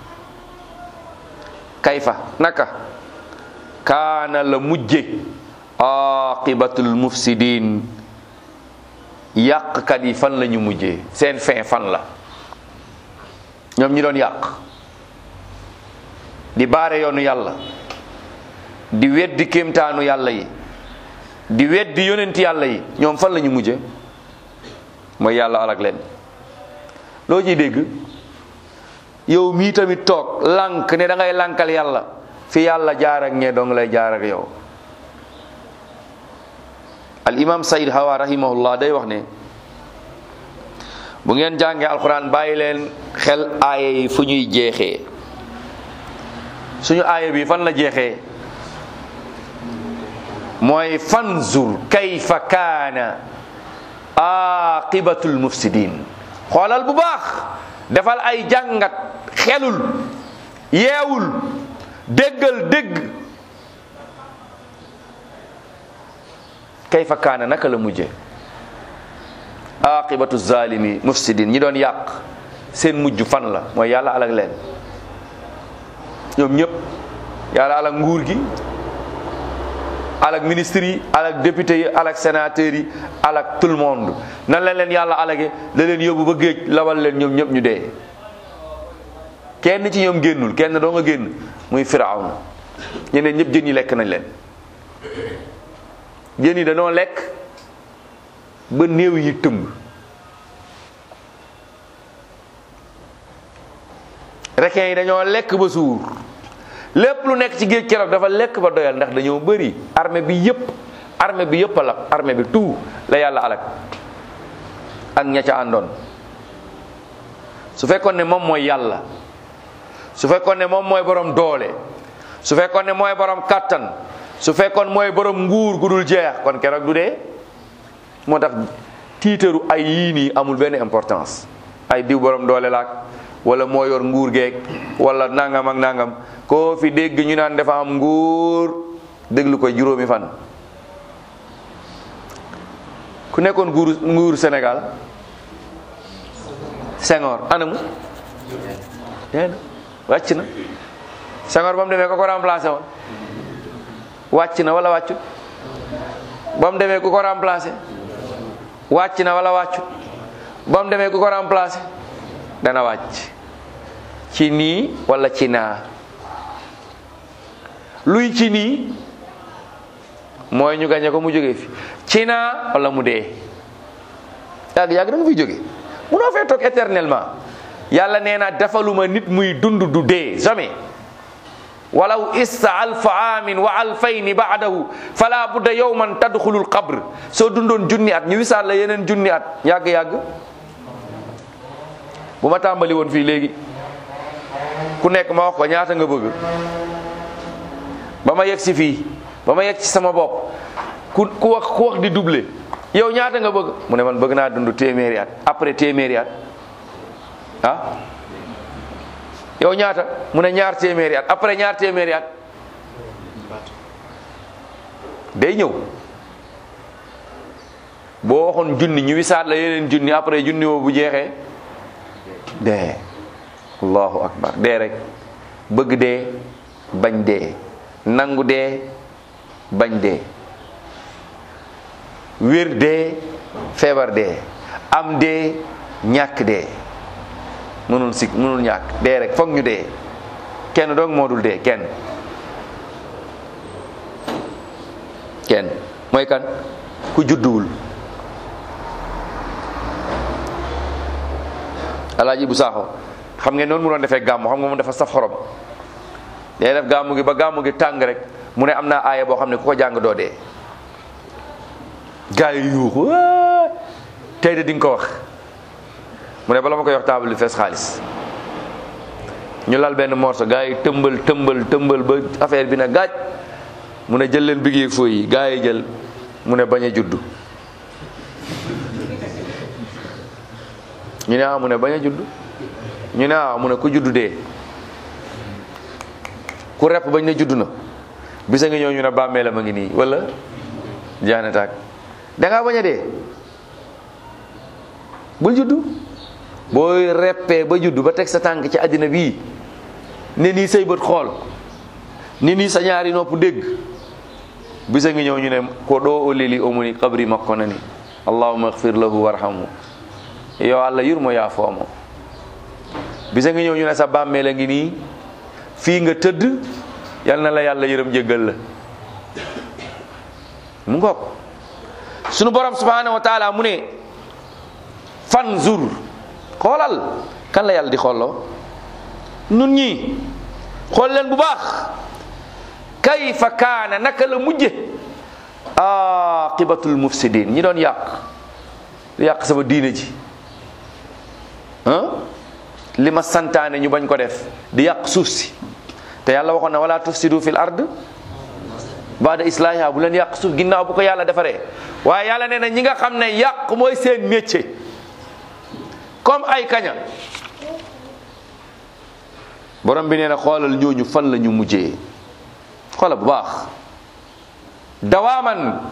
kayfa naka kaana la mujje aqibatul mufsidin yàqkat yi fan la ñu mujjee seen fin fan la ñoom ñi doon yàq di baare yoonu yàlla di weddi kéemtaanu yàlla yi di weddi yonenti yàlla yi ñoom fan la ñu mujje mooy yàlla alak leen loo ciy dégg yow mii tamit toog lànk ne da ngay lànkal yàlla fi yàlla jaar ak ñee dong lay jaar ak yow. al imam Saïd Hawa rahimahullah day wax ne bu ngeen jàngee alquran bàyyi leen xel aaya yi fu ñuy jeexee. suñu aaya bi fan la jeexee mooy fanzur kayfa kaana aqibatul mufsidin. xoolal bu baax defal ay jàngat xelul yeewul déggal dégg kayfa kaana naka la mujje aqibatu zalimi mufsidin ñi doon yàq seen mujj fan la mooy yàlla alak leen ñoom ñëpp yàlla alak nguur gi alak ministre yi alak député yi alak sénateur yi alak tout le monde nan la leen yàlla alage da leen yóbbu ba géej lawal leen ñoom ñëpp ñu dee kenn ci ñoom génnul kenn doo nga génn muy Firawna ñeneen ñëpp jën yi lekk nañ leen jën yi dañoo lekk ba néew yi tëmb requin yi dañoo lekk ba suur lépp lu nekk ci géej keroog dafa lekk ba doyal ndax dañoo bëri armée bi yëpp a lab armée bi tout la yàlla alak ak ña ca àndoon. su fekkoon ne moom mooy yàlla su fekkoon ne moom mooy borom doole su fekkoon ne mooy borom kàttan su fekkoon mooy borom nguur gu dul jeex kon keroog du dee. moo tax tiitaru ay yii nii amul benn importance ay diw borom doole laak wala moo yor nguur geek wala nangam ak nangam koo fi dégg ñu naan dafa am nguur déglu ko juróomi fan. ku nekkoon nguur Sénégal Senghor anamu wàcc na Senghor ba mu demee ko remplacé woon wàcc na wala wàccut ba mu demee ku ko remplacé wàcc na wala wàccut ba mu demee ku ko remplacé dana wàcc ci nii wala ci naa. luy ci nii mooy ñu gañe ko mu jógee fi ci naa wala mu dee yàgg da nga fiy jóge munoo fee toog éternellement. yàlla nee na defaluma nit muy dund du dee jamais. walaw ista alfa aamin wa alfayni baadahu fala budda yawman tadxulul qabr soo dundoon junni at ñu wisaat la yeneen junni at yàgg-yàgg. bu ma tàmbali woon fii léegi ku nekk ma wax ko ñaata nga bëgg ba ma yegg si fii ba ma yegg ci sama bopp ku wax di doublé yow ñaata nga bëgg mu ne man bëgg naa dund téeméeri at après téeméeri at ah yow ñaata mu ne ñaar téeméeri at après ñaar téeméeri at day ñëw boo waxoon junni ñu wisaat la yeneen junni après junni woo bu jeexee dee. allahu akbar dee rek bëgg dee bañ dee nangu dee bañ dee wér dee feebar dee am dee ñàkk dee mënul ñàkk dee rek foog ñu dee kenn doog moo dul dee kenn mooy kan ku judduwul. Alaaji bu Saaxo xam ngeen noonu mu doon defee gàmmu xam nga moom dafa saf xorom day def gàmmu gi ba gàmmu gi tàng rek mu ne am naa aaya boo xam ne ku ko jàng doo dee. gaa yi yuuxu tey de di nga ko wax mu ne bala ma koy wax table bi fees xaalis ñu lal benn morso gaa yi tëmbal ba affaire bi na gaaj mu ne jël leen bigi ak fooy yi gaa yi jël mu ne bañ a juddu ñu ne mu ne bañ a juddu ñu ne mu ne ku juddu dee ku repp bañ ne juddu na bisa nga ñëw ñu ne bàmmeelam a ngi nii wala jaane taag da ngaa bañ a dee bul juddu. booy reppee ba juddu ba teg sa tànk ci àddina bii ne nii say bët xool ni nii sa ñaari nopp dégg bisa ngi ñëw ñu ne ko ɗo o leli omoni kabri makko nani allahumma ighfir lahu warhamhu yo Allah yurmo yaafoomo bisa ngi ñëw ñu ne sa bàmmeel a ngi nii fii nga tëdd yal na la yàlla yërëm jéggal la mu ngoog sunu borom subhanahu wa taala mu ne fanzur xoolal kan la yàlla di xooloo nun ñi xool leen bu baax kayfa kaana naka la mujje aqibatul mufsidin ñi doon yàq sama diine ji li ma santaane ñu bañ ko def di yàq suuf si te yàlla waxoon na wala tufsidu fil ard baada islahiha bu leen yàq suuf ginnaaw bu ko yàlla defaree waaye yàlla nee na ñi nga xam ne yàq mooy seen métier comme ay kaña borom bi nee na xoolal ñooñu fan la ñu mujjee xoolal bu baax dawaaman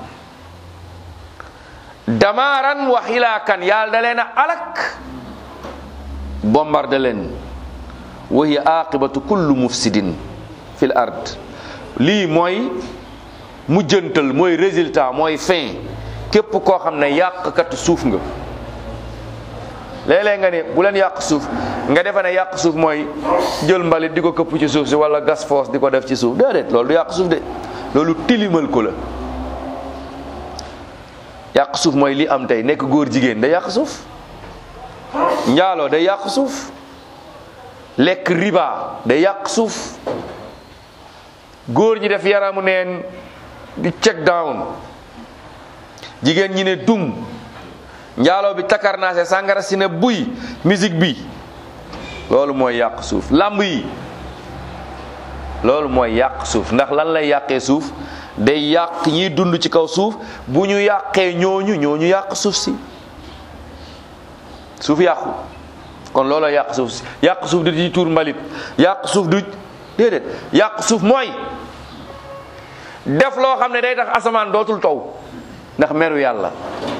damaaran wa xilaakan yàlla da leen a alak bombardé leen wa hiya aqibatu kullu mufsidin fil ard lii mooy mujjantal mooy résultat mooy fin képp koo xam ne yàqkat suuf nga léeg-léeg nga ne bu leen yàq suuf nga defe ne yàq suuf mooy jël mbalit di ko këpp ci suuf si wala gas foos di ko def ci suuf déedéet loolu du yàq suuf de loolu tilimal ko la yàq suuf mooy li am tey nekk góor jigéen day yàq suuf njaaloo day yàq suuf lekk riba day yàq suuf góor ñi def yaramu neen di check down jigéen ñi ne dum njaaloo bi takarnaase sàngara si ne buy musique bi loolu mooy yàq suuf làmb yi loolu mooy yàq suuf ndax lan lay yàqee suuf day yàq ñiy dund ci kaw suuf bu ñu yàqee ñooñu yàq suuf si suuf yàqu kon looloo yàq suuf si yàq suuf du ci tuur mbalit yàq suuf du déedéet yàq suuf mooy def loo xam ne day tax asamaan dootul taw ndax meru yàlla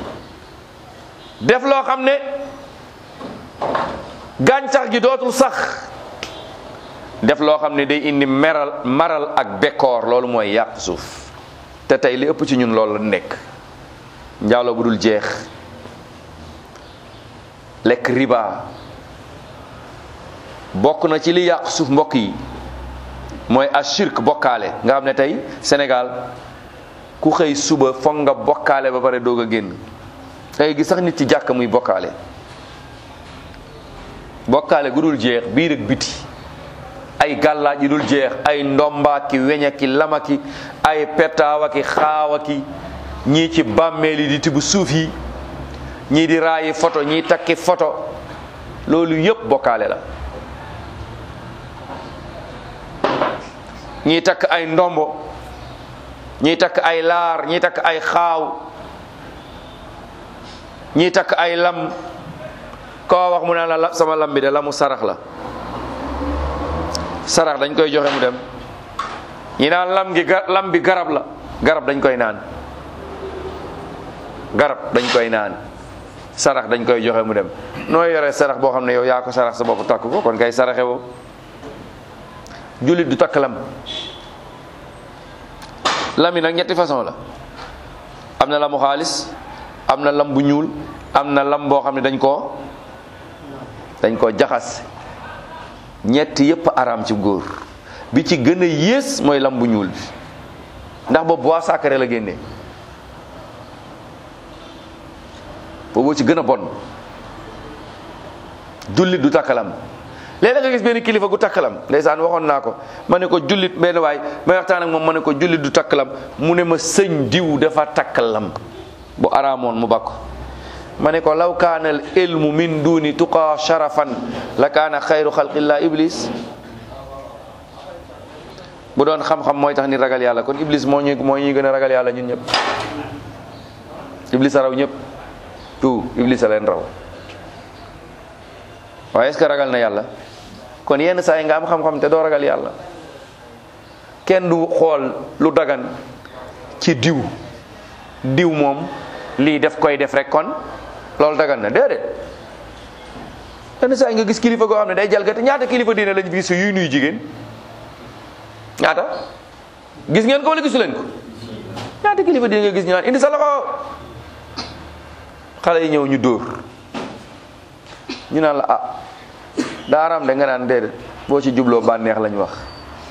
def loo xam ne gàncax gi dootul sax def loo xam ne day indi maral ak bekkoor loolu mooy yàq suuf te tey li ëpp ci ñun loolu la nekk njaaloo bu dul jeex lekk riba bokk na ci li yàq suuf mbokk yi mooy ashirk bokkaale nga xam ne tey Sénégal ku xëy suba foog nga bokkaale ba pare doog a génn tey gi sax nit ci jàkk muy bokkaale gu dul jeex biir ak biti ay gàllaaj yi dul jeex ay ndombaaki weñaki lamaki ay petaawaki xaawaki ñii ci bàmmeel yi di tibb suuf yi ñii di raayi photo ñii takki photo loolu yépp bokkaale la ñii takk ay ndombo ñii takk ay laar ñii takk ay xaaw ñii takk ay lam koo wax mu ne la sama lam bi de lamu sarax la sarax dañ koy joxe mu dem ñi naan lam bi garab la garab dañ koy naan sarax dañ koy joxe mu dem nooy yore sarax boo xam ne yow yaa ko sarax sa bopp takk ko kon kay saraxe woo jullit du takk lam yi nag ñetti façon la am na lamu xaalis am na lam bu ñuul am na lam boo xam ne dañ koo jaxas ñetti yépp araam ci góor bi ci gën a yées mooy lam bu ñuul bi ndax boobu bois sacré la génnee boobu ci gën a bon jullit du takkalam léeg-léeg nga gis benn kilifa gu takkalam ndeysaan waxoon naa ko ma ne ko jullit benn waay may waxtaan ak moom ma ne ko jullit du takkalam mu ne ma sëñ diw dafa takkalam bu araamoon mu bakko ma ne ko law kaana al ilmu min duni tuqa sharafan la kaana xayru xalqillah iblis bu doon xam-xam mooy tax ni ragal yàlla kon iblis moo ñuy gën a ragal yàlla ñun ñëpp iblis a raw ñëpp tout iblis a leen raw waaye est-ce que ragal na yàlla kon yenn saa yi nga am xam-xam te doo ragal yàlla kenn du xool lu dagan ci diw moom lii def koy def rek kon loolu dagan na déedéet. yenn saa yi nga gis kilifa goo xam ne day jalgati. ñaata kilifa diine lañ gis yuy nuyu jigéen ñaata gis ngeen ko wala gisu leen ko? ñaata kilifa diine nga gis ñu naan indi sa loxo, xale yi ñëw ñu dóor, ñu naan la ah daaraam de nga naan déedéet boo ci jubloo bànneex lañ wax.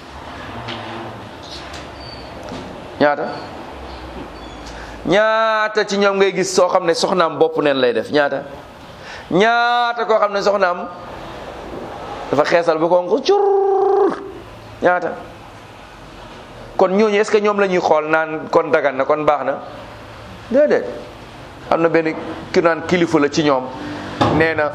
ñaata ci ñoom ngay gis soo xam ne soxnaam bopp neen lay def. ñaata koo xam ne soxnaam dafa xeesal ba ko cur. ñaata kon ñooñu est-ce que ñoom la ñuy xool naan kon dagan na kon baax na déedéet. am na benn ki naan kilifa la ci ñoom, nee na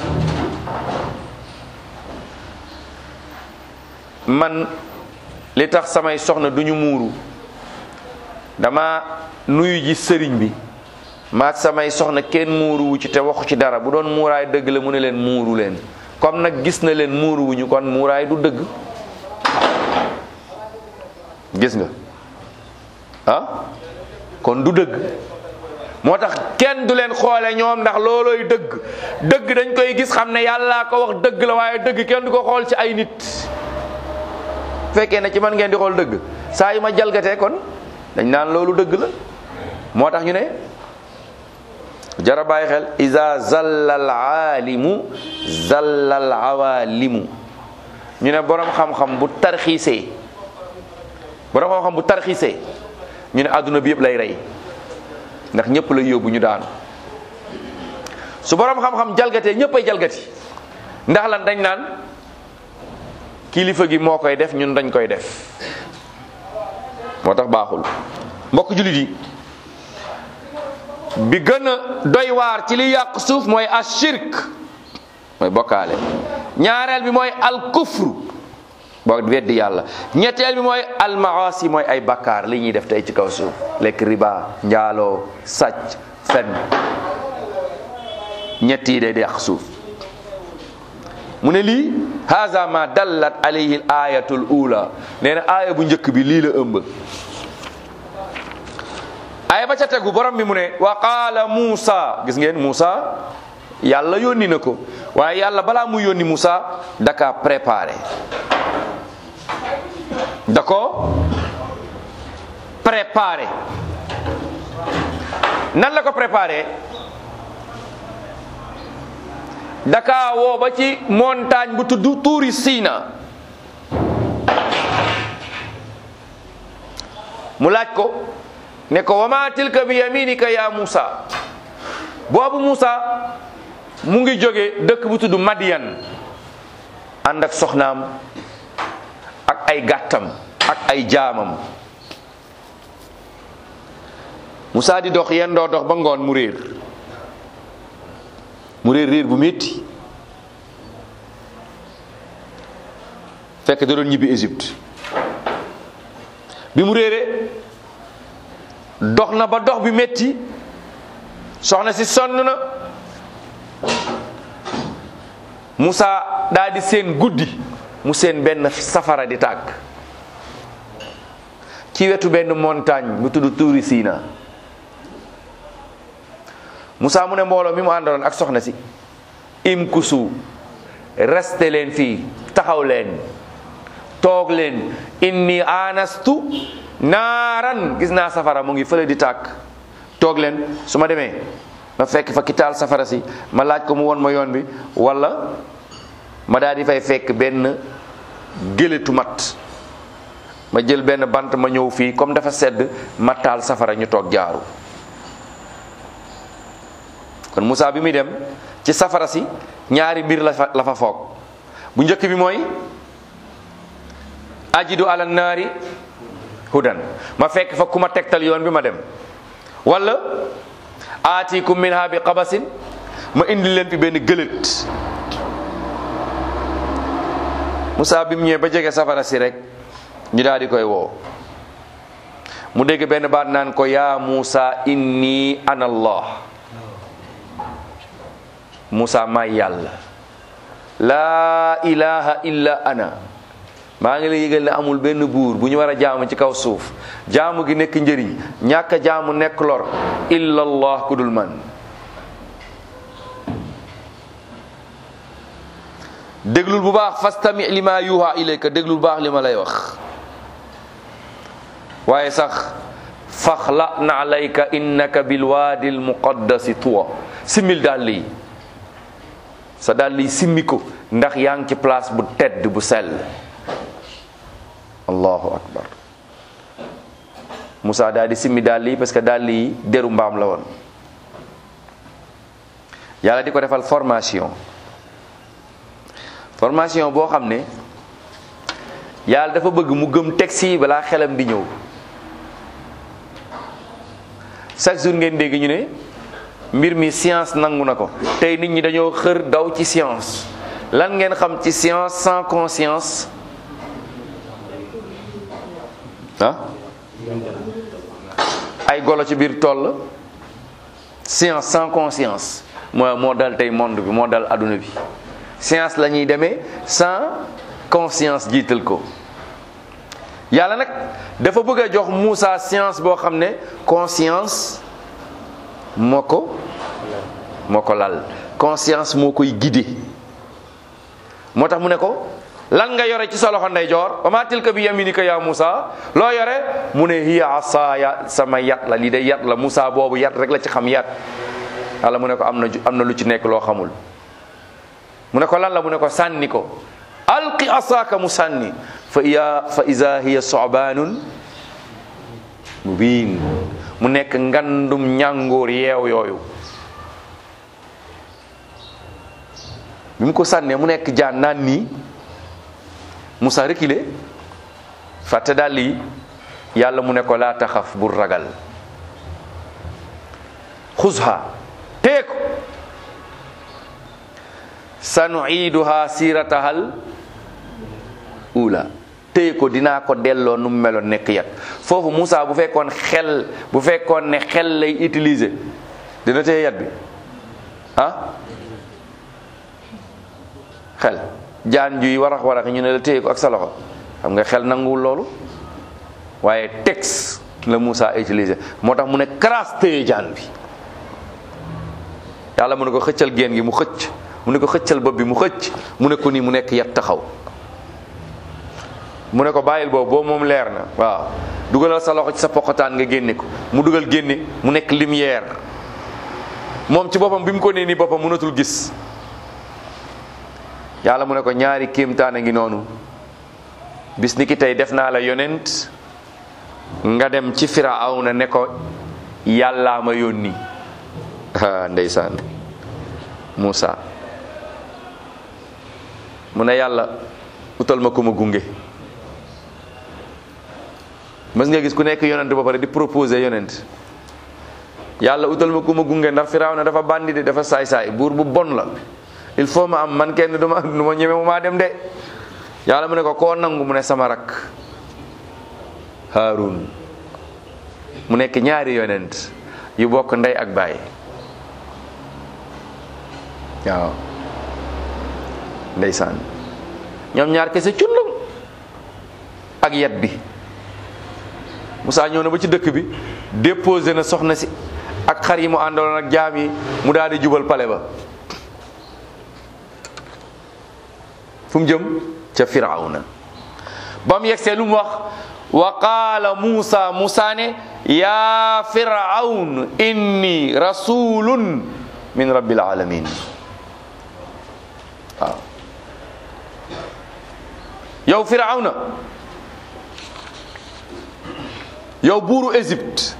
man li tax samay soxna duñu muuru dama nuyu ji sëriñ bi maak samay soxna kenn muuru wu ci te waxu ci dara. bu doon muuraay dëgg la mu ne leen muuru leen, comme nag gis na leen muuru wuñu kon muuraay du dëgg. gis nga kon du dëgg. moo tax kenn du leen xoole ñoom ndax loolooy dëgg. dëgg dañ koy gis xam ne yàllaa ko wax dëgg la, waaye dëgg kenn du ko xool ci ay nit. fekkee ne ci man ngeen di xool dëgg saa yu ma jalgatee kon dañ naan loolu dëgg la. moo tax ñu ne jara bàyyi xel iza zalla al aalimu zalla al awaalimu. ñu ne borom xam-xam bu tarxiisee ñu ne adduna bi yëpp lay rey ndax ñëpp lay yóbbu ñu daanu. su borom xam-xam jalgatee ñëpp ay jalgati ndax lan dañ naan kilifa gi moo koy def ñun dañ koy def. moo tax baaxul. mbokk jullit yi, bi gën a doy waar ci li yàq suuf mooy ashirk, mooy bokkaale. ñaareel bi mooy alkufru, boo weddi yàlla. ñetteel bi mooy almaasi, mooy ay bakkaar li ñuy def tey ci kaw suuf. lekk riba, njaaloo, sàcc, fen. ñett yi day yàq suuf. mu ne lii haza ma dallat alayhi al ayatul ula. nee na aaya bu njëkk bi lii la ëmb. aaya ba ca tegu borom bi mu ne wa qaala Muusa. gis ngeen Muusa yàlla yónni na ko, waaye yàlla balaa muy yónni Muusa daka préparé. da ko préparé. nan la ko préparé? daka woo ba ci montagne bu tudd Tuuri Siina. mu laaj ko ne ko wa ma tilka bi yaminika ya Muusa. boobu Muusa mu ngi jóge dëkk bu tudd Madiyan ànd ak soxnaam ak ay gàttam ak ay jaamam. Muusa di dox yendoo dox ba ngoon mu réer réer bu métti. fekk da doon ñibbi Égypte. bi mu réeree dox na ba dox bi métti, soxna si sonn na. Muusa daal di seen guddi mu seen benn safara di tàkk ci wetu benn montagne bu tudd Tuuri Siina. Muusa mu ne mbooloo mi mu àndaloon ak soxna si imkusu, resté leen fii, taxaw leen, toog leen. inni anastu naaran, gis naa safara mu ngi fële di tàkk, toog leen. su ma demee ma fekk fa ki taal safara si, ma laaj ko mu won ma yoon bi, wala ma daal di fay fekk benn gélétu mat, ma jël benn bant ma ñëw fii, comme dafa sedd ma taal safara ñu toog jaaru. kon Muusa bi muy dem ci safara si ñaari mbir la fa foog. bu njëkk bi mooy ajidu ala naari hudan, ma fekk fa ku ma tegtal yoon bi ma dem, wala aatikum minha bi qabasin, ma indi leen fi benn gëlët. Muusa bi mu ñëwee ba jege safara si rek ñu daal di koy woo. mu dégg benn baat naan ko yaa Muusa inni ana Allah. Muusa maay yàlla, laa ilaha illa ana, maa ngi lay yëgal ne amul benn buur bu ñu war a jaamu ci kaw suuf jaamu gi nekk njëriñ ñàkk a jaamu nekk lor illa allah ku dul man. déglul bu baax fastami lima yuha ilayka déglul bu baax li ma lay wax waaye sax faxla na alayka innaka bilwaadi almuqaddasi tuwa simmil dàll yi sa dàll yi simmi ko ndax yaa ngi ci place bu tedd bu sell. allahu akbar. Moussa daal di simmi dàll yi parce que dàll yi deru mbaam la woon. yàlla di ko defal formation boo xam ne yàlla dafa bëgg mu gëm texte yi balaa xelam di ñëw. chaque jour ngeen dégg ñu ne mbir mi science nangu na ko tey nit ñi dañoo xër daw ci science lan ngeen xam ci science sans conscience ah ay golo ci biir tool science sans conscience moo dal tey monde bi moo dal adduna bi science la ñuy demee sans conscience jiital ko. yàlla nag dafa bëgg a jox Moussa science boo xam ne conscience moo ko lal conscience moo koy guider moo tax mu ne ko lan nga yore ci sa loxo ndeyjoor wa maa tilka bi yaminika ya Moussa loo yore mu ne hiya asaaya sama yat la lii de yat la Moussa boobu yat rek la ci xam yat yàlla mu ne ko am na lu ci nekk loo xamul mu ne ko lan la mu ne ko sànni ko alqi asaaka mu sànni fa iza hiya sobaanun mubiin mu nekk ngandum ñàngoor yeew yooyu bi mu ko sànnee mu nekk jaan naan nii Moussa reculé fàtte dàll yi yàlla mu ne ko laa taxaf bul ragal xuzha tee ko sanuiduha siratahal ula téye ko dinaa ko delloo nu mu meloon nekk yat foofu Moussa bu fekkoon ne xel lay utiliser dina téye yat bi xel jaan juy warax ñu ne la téye ko ak sa loxo xam nga xel nanguwul loolu waaye texte la Moussa utiliser moo tax mu ne karaas téye jaan bi yàlla mu ne ko xëccal génn gi mu xëcc mu ne ko xëccal bopp bi mu xëcc mu ne ko nii mu nekk yat taxaw mu ne ko bàyyil boobu moom leer na waaw dugalal sa loxo ci sa poqotaan nga génne ko mu dugal génne mu nekk lumière moom ci boppam bi mu ko nee nii boppam mënatul gis yàlla mu ne ko ñaari kéemtaan a ngi noonu bis ni ki tey def naa la yonent nga dem ci Firawna ne ko yàllaa ma yónni ndeysaan Moussa mu ne yàlla utal ma ko ma gunge mës nga gis ku nekk yonent ba pare di proposer yonent yàlla utal ma ko ma gunge ndax Firawna dafa bandi de dafa saay-saay buur bu bon la il faut ma am man kenn du ma ñeme mu maa dem de yàlla mu ne ko koo nangu mu ne sama rak Haarun mu nekk ñaari yonent yu bokk ndey ak baay waaw ndeysaan ñoom ñaar kese cundum ak yat bi Moussa ñëw na ba ci dëkk bi déposé na soxna si ak xar yi mu àndaloon ak jaam yi mu daal di jubal pale ba fu mu jëm ca Firawna ba mu yegsee lu mu wax wa qaala Moussa ne yaa Firawn inni rasulun min rabbil alamin waaw yow Firawna yow buuru Égypte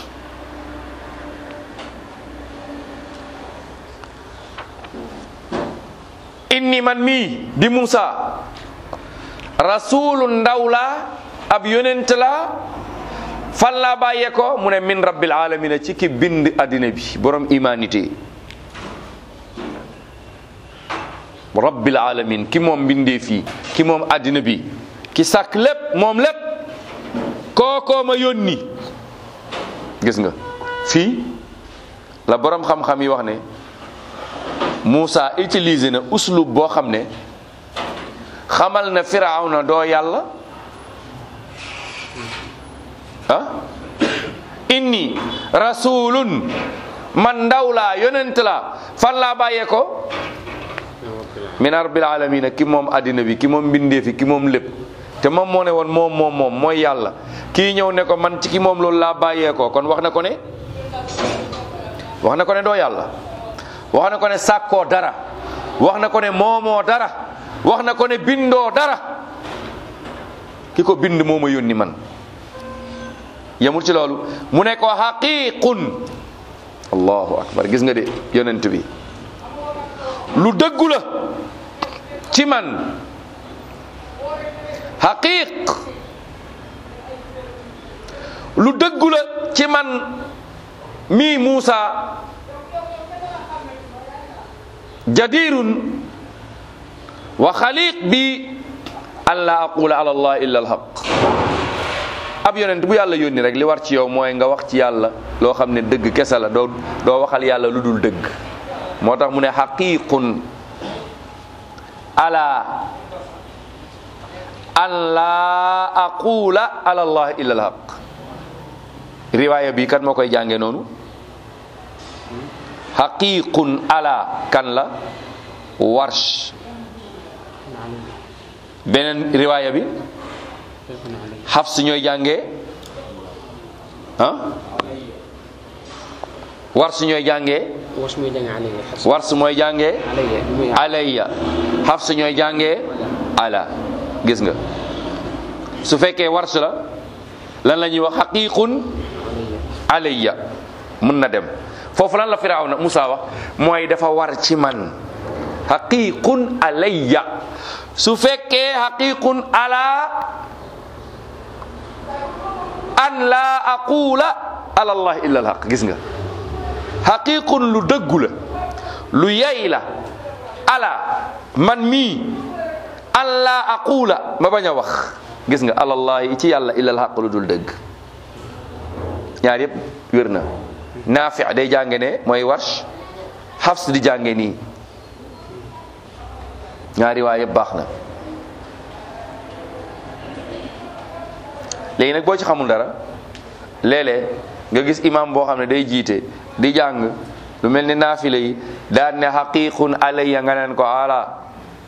inni man mii di Moussa rasulu ndaw laa ab yonent laa fan laa bàyyee ko mu ne min rabbil alamina ci ki bind addina bi borom humanité rabbil alamin ki moom bindee fii ki moom addina bi ki sàkk lépp moom lépp kookoo ma yónni gis nga fii la borom xam-xam yi wax ne Moussa utilisé na uslub boo xam ne xamal na firawna doo yàlla inni rasulun man ndaw laa yonent laa fan laa bàyyee ko min rabbil alamin ki moom addina bi ki moom mbindeefi ki moom lépp te moom moo ne woon moom mooy yàlla kii ñëw ne ko man ci ki moom loolu laa bàyyee ko kon wax na ko ne doo yàlla wax na ko ne sàkkoo dara wax na ko ne moomoo dara wax na ko ne bindoo dara ki ko bind moo ma yónni man yemul ci loolu mu ne ko haqiqun allahu akbar gis nga de yonent bi lu dëggu la ci man haqiq lu dëggu la ci man mi Muusa jadirun wa xaliq bi an la aqula ala allah illa alhaq ab yonent bu yàlla yónni rek li war ci yow mooy nga wax ci yàlla loo xam ne dëgg kese la doo waxal yàlla lu dul dëgg moo tax mu ne haqiqun ala an la aqula ala allah illa alhaq riwaaya bi kan moo koy jànge noonu haqiqun ala kan la warsh beneen riwaaya bi Hafs ñooy jàngee Warsh ñooy jàngee Warsh mooy jàngee alayya Hafs ñooy jàngee ala gis nga su fekkee Warsh la lan la ñuy wax haqiqun alayya mën na dem foofu lan la Firawna Musa wax mooy dafa war ci man haqiqun alayya su fekkee haqiqun ala an la aqula ala allah illa alhaq gis nga haqiqun lu dëggu la lu yey la ala man mii an la aqula ma bañ a wax gis nga ala allah ci yàlla illa alhaq lu dul dëgg ñaar yëpp wér na Naafi day jànge ne mooy Warsh Hafs di jànge nii ñaari waay yëpp baax na léegi nag boo ci xamul dara léeg-léeg nga gis imam boo xam ne day jiite di jàng lu mel ni naafile yi daan ne haqiqun alayya nga neen ko ala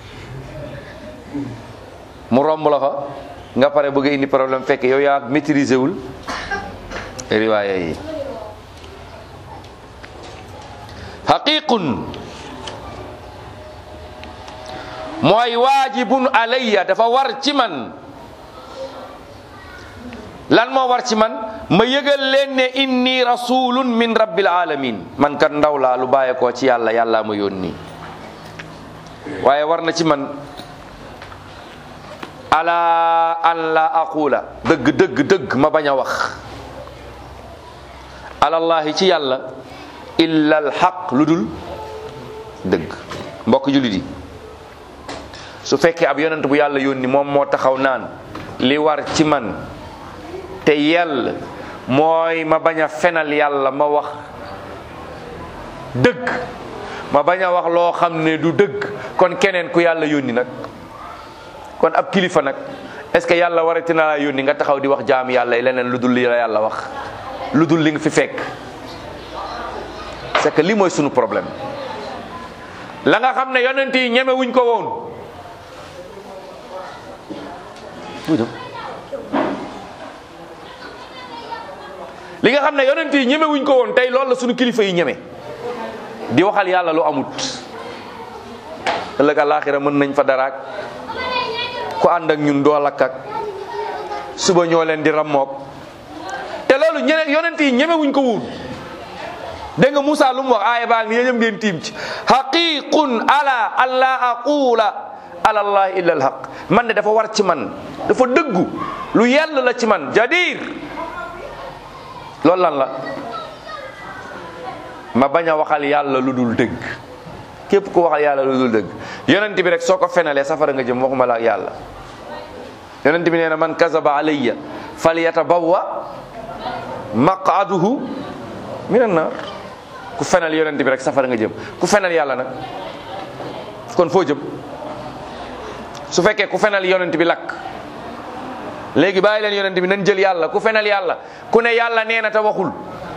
mu romb la fa nga pare bëgg indi problème fekk yow yaa maîtriser wul riwaaya yi haqiqun mooy waajibun alayya dafa war ci man lan moo war ci man ma yëgal leen ne inni rasulun min rabbil alamin man kat ndaw laa lu bàyyeekoo ci yàlla yàllaa ma yónni waaye war na ci man ala an la aqula dëgg ma bañ a wax alallahi ci yàlla illa alxaq lu dul dëgg mbokk jullit yi su fekkee ab yonent bu yàlla yónni moom moo taxaw naan li war ci man te yàlla mooy ma bañ a fenal yàlla ma wax dëgg ma bañ a wax loo xam ne du dëgg kon keneen ku yàlla yónni nag kon ab kilifa nag est-ce que yàlla warati na laa yónni nga taxaw di wax jaam yàlla yi leneen lu dul li la yàlla wax lu dul li nga fi fekk c'est que li mooy sunu problème la nga xam ne yonent yi ñeme wuñ ko woon li nga xam ne yonent yi ñeme wuñ ko woon tey loolu la sunu kilifa yi ñeme di waxal yàlla lu amut ëllëg àllaaxira mën nañ fa daraak ku ànd ak ñun doo lakk ak suba ñoo leen di rammook te loolu ñeneen yonent yi ñeme wuñ ko woon dégg nga Moussa lu mu wax aaya baa ngi yéen ngeen tiim ci haqiqun ala alla aqula ala allah illa alhaq man de dafa war ci man dafa dëggu lu yell la ci man jadir loolu lan la ma bañ a waxal yàlla lu dul dëgg képp ku waxal yàlla lu dul dëgg yonent bi rek soo ko fenalee safara nga jëm waxuma la ak yàlla yonent bi nee na man kazaba alayya falyatabawwa maq'aduhu minan nar ku fenal yonent bi rek safara nga jëm ku fenal yàlla nag kon foo jëm su fekkee ku fenal yonent bi lakk léegi bàyyi leen yonent bi nañ jël yàlla ku fenal yàlla ku ne yàlla nee na te waxul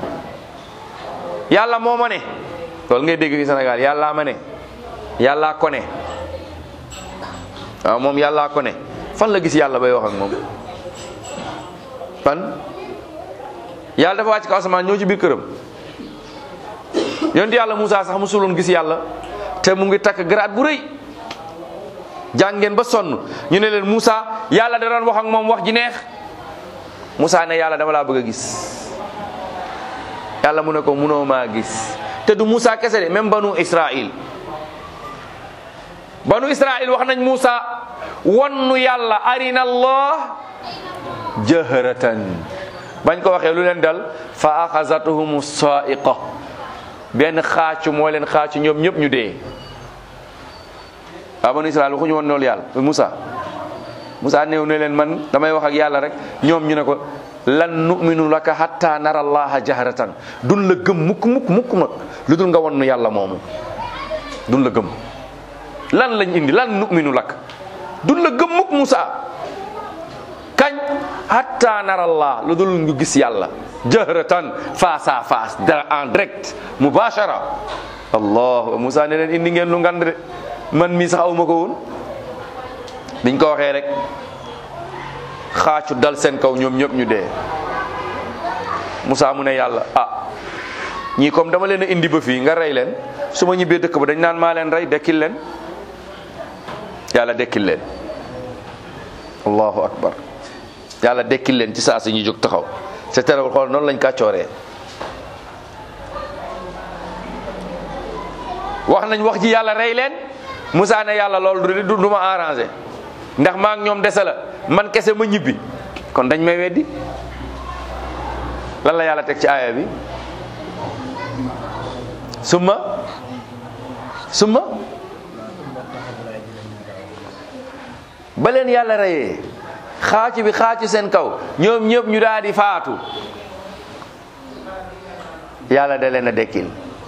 yàlla moo ma ne loolu ngay dégg fi Sénégal yàllaa ma ne yàllaa ko ne waaw moom yàllaa ko ne fan la gis yàlla bay wax ak moom fan yàlla dafa wàcc ko asamaan ñëw ci biir këram yonent yàlla Moussa sax musuloon gis yàlla te mu ngi takk grade bu rëy jàngeen ba sonn ñu ne leen Moussa yàlla da doon wax ak moom wax ji neex Moussa ne yàlla dama laa bëgg a gis yàlla mu ne ko munoo maa gis te du Moussa kese de même banu Israël wax nañ Moussa wonnu yàlla arina Allah jahratan bañ ko waxee lu leen dal fa axazatuhum sa'iqa benn xaacu moo leen xaacu ñoom ñëpp ñu dee waaw banu Israël waxuñu woon loolu yàlla Moussa néew ne leen man damay wax ak yàlla rek ñoom ñu ne ko lan nu'minu laka hatta nara allaha jahratan dun la gëm mukk nag lu dul nga wonnu yàlla moomu dun la gëm lan lañ indi lan nu'minu laka dun la gëm mukk Moussa kañ hatta nara allah lu dul ñu gis yàlla jahratan face à face en direct mubashara allah Moussa ne leen indi ngeen lu ngand de man mii sax awma ko woon biñ ko waxee rek xaacu dal seen kaw ñoom ñëpp ñu dee Moussa mu ne yàlla ñii comme dama leen a indi ba fii nga rey leen su ma ñibbee dëkk ba dañ naan maa leen rey dekkil leen yàlla dekkil leen allahu akbar yàlla dekkil leen ci saa si ñu jóg taxaw c'est terewul xool noonu lañ kàccooree wax nañ wax ji yàlla rey leen Moussa ne yàlla loolu du ma arrangé ndax maa ngi ñoom dese la man kese ma ñibbi kon dañ may weddi lan la yàlla teg ci aaya bi summa ba leen yàlla reyee xaacu bi xaacu seen kaw ñoom ñëpp ñu daal di faatu yàlla da leen a dekkil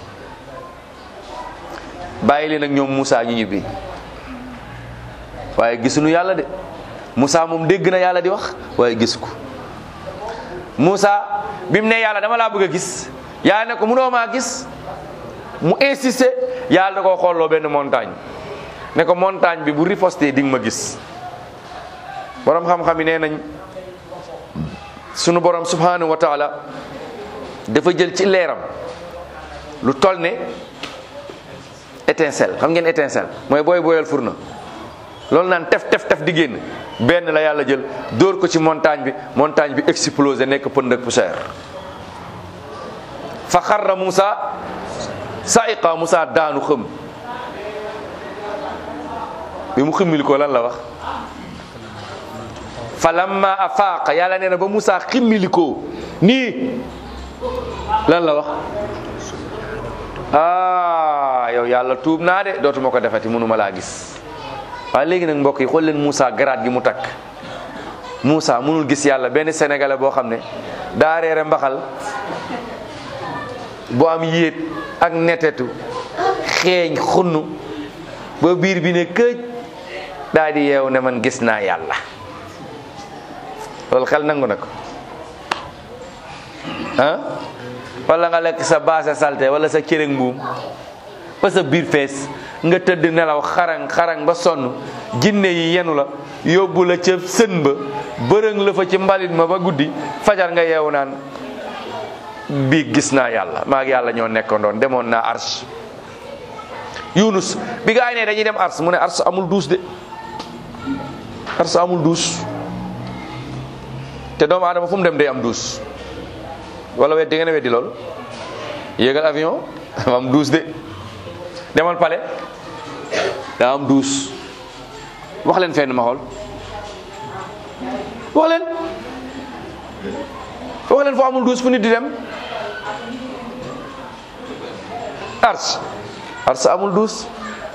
bàyyi leen ak ñoom Moussa ñu ñibbi waaye gisuñu yàlla de Moussa moom dégg na yàlla di wax waaye gis ko Moussa bi mu ne yàlla dama laa bëgg a gis yàlla ne ko munoo maa gis mu insisté yàlla da koo xooloo benn montagne ne ko montagne bi bu riposté di nga ma gis borom xam-xam yi nee nañ sunu borom subhanahu wa taala dafa jël ci leeram lu toll ne étincelle xam ngeen étincelle mooy booy booyal furna loolu naan tef di génn benn la yàlla jël dóor ko ci montagne bi explosé nekk pënd ak poussière fa xarra Moussa sa'iqa Moussa daanu xëm bi mu ximmili ko lan la wax fa lamma afaaqa yàlla nee na ba Moussa ximmili ko nii lan la wax yow yàlla tuub naa de dootuma ko defati mënuma laa gis waaye léegi nag mbokk yi xool leen Moussa garaat gi mu takk Moussa mënul gis yàlla benn sénégalais boo xam ne daa reere mbaxal bu am yéet ak netetu xeeñ xunnu ba biir bi ne këj daa di yeew ne man gis naa yàlla loolu xel nangu na ko wala nga lekk sa baase salte wala sa cërëg mbuum ba sa biir fees nga tëdd nelaw xarang ba sonn jinne yi yenu la yóbbu la ca sën ba bërëng la fa ci mbalit ma ba guddi fajar nga yeewu naan bii gis naa yàlla maa ngi yàlla ñoo nekkandoon demoon naa Arsh Yunus bi gaa yi ne dañuy dem Arsh mu ne Arsh amul duus de Arsh amul duus te doomu aadama fu mu dem day am duus wala weddi ngeen weddi loolu yéegal avion dafa am duus de demal palais daa am duus wax leen fenn ma xool wax leen foo amul duus fu nit di dem Arsh amul duus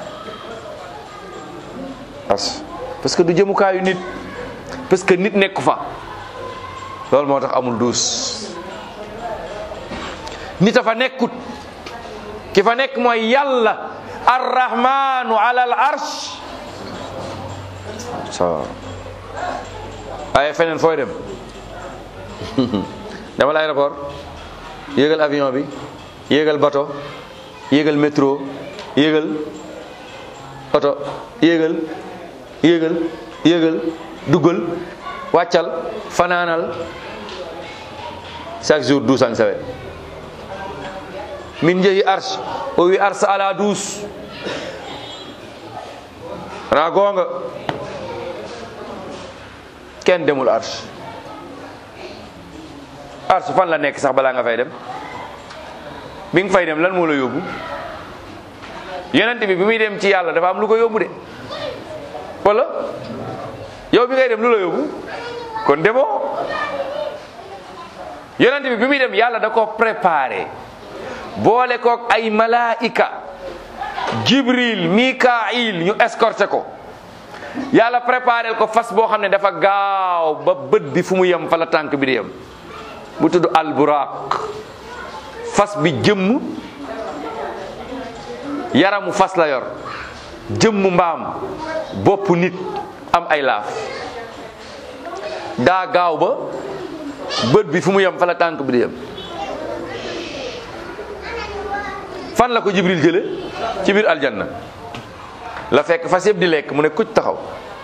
Arsh parce que du jëmukaayu nit parce que nit nekku fa loolu moo tax amul duus nit a fa nekkut ki fa nekk mooy yàlla arrahmanu ala al arsh so waaye feneen fooy dem demal aéroport yéegal avion bi yéegal bateau yéegal métro yéegal oto yéegal duggal wàccal fanaanal chaque jour duusan sawe min jeeyi arsh o wi arsa ala duus xanaa goonga kenn demul arsh fan la nekk sax balaa nga fay dem bi nga fay dem lan moo la yóbbu yonent bi muy dem ci yàlla dafa am lu ko yóbbu de wala yow bi ngay dem lu la yóbbu kon demoo yonent bi muy dem yàlla da ko préparé boole kook ay malaika jibril mikail ñu escorté ko yàlla préparé ko fas boo xam ne dafa gaaw ba bët bi fu mu yem fa la tànk bi di yem bu tudd alburaq fas bi jëmm yaramu fas la yor jëmm mbaam bopp nit am ay laaf daa gaaw ba bët bi fu mu yem fa la tànk bi di yem fan la ko jibril jële ci biir aljanna la fekk fas yëpp di lekk mu ne kuc taxaw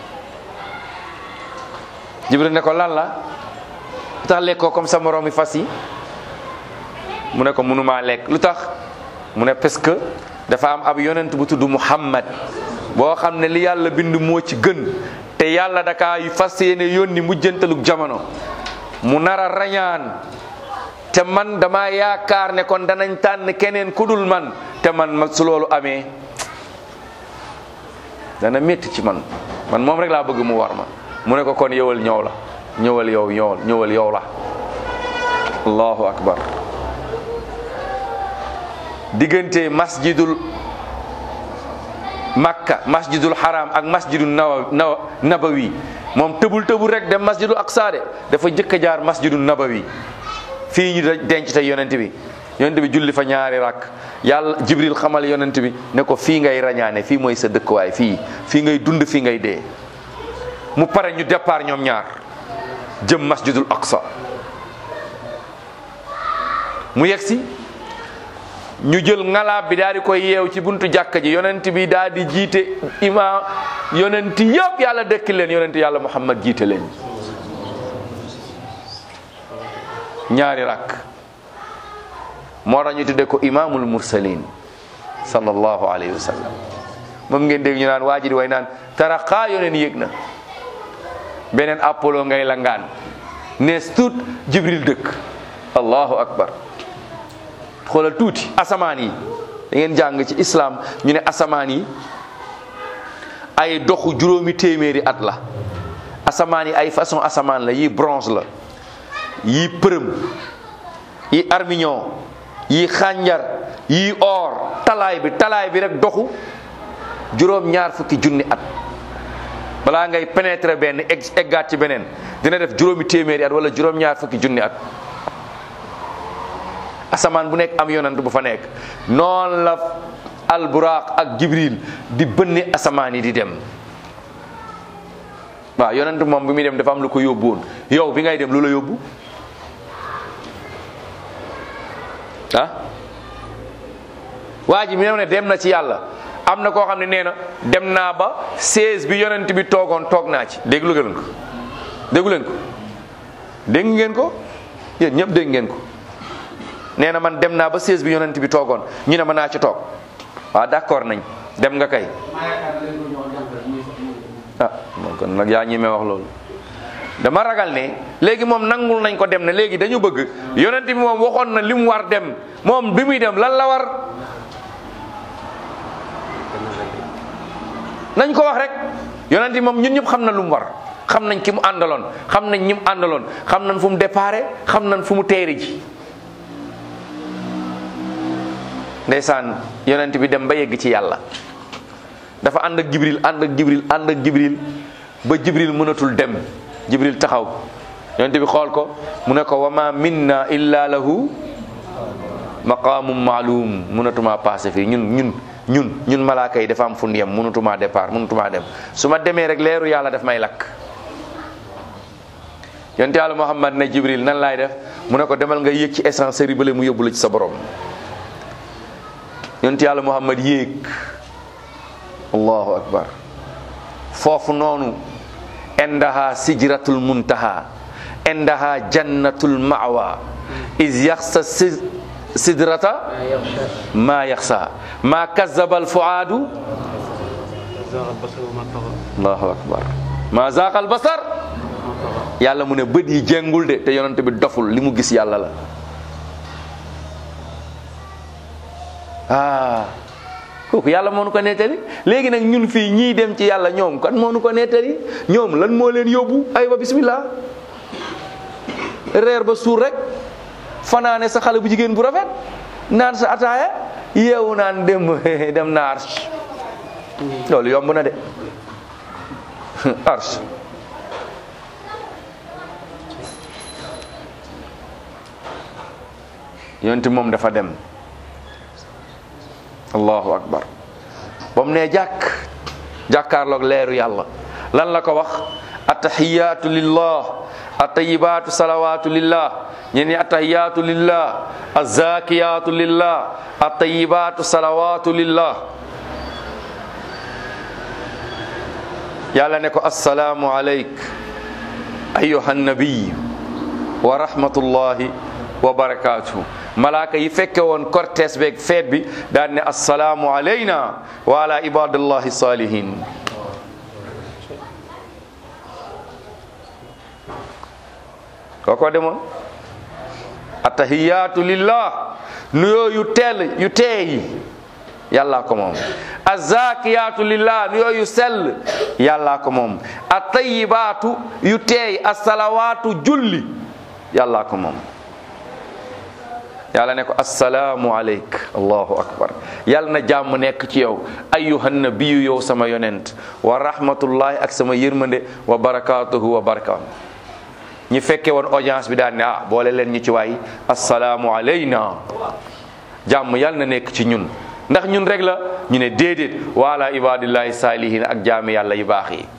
jibril ne ko lan la lu tax lekkoo comme sa moroomi fas yi mu ne ko mënumaa lekk lu tax mu ne parce que dafa am ab yonent bu tudd Muhammad boo xam ne li yàlla bind moo ci gën te yàlla dakaa fas yéene yónni mujjantalug jamono mu nar a rañaan te man dama yaakaar ne kon danañ tànn keneen ku dul man te man su loolu amee dana métti ci man moom rek laa bëgg mu war ma mu ne ko kon yowal ñëw la ñëwal yow la allahu akbar diggante masjidul makka masjidul haram ak masjidul nabawi moom tëbul rek dem masjidul aqsa de dafa jëkk a jaar masjidul nabawi fii ñu denc tey yonent bi julli fa ñaari rakk yàlla jibril xamal yonent bi ne ko fii ngay rañaane fii mooy sa dëkkuwaay fii ngay dund fii ngay dee mu pare ñu départ ñoom ñaar jëm masjidul aqsa mu yegsi ñu jël ngalaab bi daal di koy yeew ci buntu jàkka ji yonent bi daal di jiite imaam yonent yëpp yàlla dëkki leen yonent yàlla muhammad jiite leen ñaari rakk moo tax ñu tudde ko imaamul mursalin sallallahu alayhi wa sallam moom ngeen dégg ñu naan waa ji di way naan taraqa yoneen yéeg na beneen apollo ngay la ngaan nees tuut jibril dëkk allahu akbar xoolal tuuti asamaan yi da ngeen jàng ci islam ñu ne asamaan yi ay doxu juróomi téeméeri at la asamaan yi ay façon asamaan la yii bronze la yii përëm yii armignon yii xànjar yii or talaay bi rek doxu juróom ñaar fukki junni at balaa ngay pénétrer benn eggaat ci beneen dina def juróomi téeméeri at wala juróom ñaar fukki junni at asamaan bu nekk am yonant bu fa nekk noonu la alburaq ak jibril di bënni asamaan yi di dem waaw yonant moom bi muy dem dafa am lu ko yóbbuwoon yow bi ngay dem lu la yóbbu waa ji mi ne dem na ci yàlla am na koo xam ne nee na dem naa ba 16 bi yonent bi toogoon toog naa ci dégg ngeen ko yéen ñëpp dégg ngeen ko nee na man dem naa ba 16 bi yonent bi toogoon ñu ne ma naa ci toog waaw d'accord nañ dem nga kay moom kon nag yaa ñemee wax loolu dama ragal ne léegi moom nangul nañ ko dem ne léegi dañu bëgg yonent bi moom waxoon na li mu war dem moom bi muy dem lan la war nañ ko wax rek yonent bi moom ñun ñëpp xam na lu mu war xam nañ ki mu àndaloon xam nañ ñi mu àndaloon xam nañ fu mu déparé xam nañ fu mu teeri ji ndeysaan yonent bi dem ba yegg ci yàlla dafa ànd ak jibril ba jibril mënatul dem jibril taxaw yonent bi xool ko mu ne ko wa ma minna illa lahu maqaamum maalum mënatuma passé fii ñun ñun malaaka yi dafa am fu yem mënutuma départ mënutuma dem su ma demee rek leeru yàlla daf may lakk. yonent yàlla Muhammad ne Jibril nan laay def mu ne ko demal nga yéeg ci essencerie bële mu yóbbu la ci sa borom. yonent yàlla Muhammad yéeg allahu akbar foofu noonu indaha sijratul muntaha indaha jannatul ma'wa iz yaxsa sidrata ma yaxsa ma kazzabal fuaadu allahu akbar ma zaqal basar yàlla mu ne bët yi jengul de te yonent bi doful li mu gis yàlla la. kooku yàlla moo nu ko nettali léegi nag ñun fii ñii dem ci yàlla ñoom kan moo nu ko nettali ñoom lan moo leen yóbbu ay ba bismillah reer ba suur rek fanaane sa xale bu jigéen bu rafet naan sa ataaya yeewu naan dem na arsh loolu yomb na de arsh yonent moom dafa dem allahu akbar ba mu ne jàkkaarloog leeru yàlla lan la ko wax attahiyatu lillah attayibatu salawatu lillah ñeni attahiyatu lillah azakiyatu lillah attayibatu salawatu lillah yàlla ne ko assalaamu alayk ayyuhan nabiy wa rahmatullahi wa barakatuh malaaka yi fekke woon cortège beeg feet bi daan ne assalaamu alayna wa ala ibadillahi salihin kooko demoon attahiyatu lillah nuyoo yu teel yu teey yàllaa ko moom azakiyatu lillah nuyoo yu sell yàllaa ko moom attayibaatu yu teey asalawaatu julli yàllaa ko moom yàlla ne ko assalaamu aleyk allahu akbar yàlla na jàmm nekk ci yow ayyuhan nabiyu yow sama yonent wa rahmatullahi ak sama yërmande wa barakatuhu wa barakaam ñi fekke woon audience bi daan ne boole leen ñu ci waay assalaamu alayna jàmm yàlla na nekk ci ñun ndax ñun rek la ñu ne déedéet wala ibadillahi salihin ak jaami yàlla yu baax yi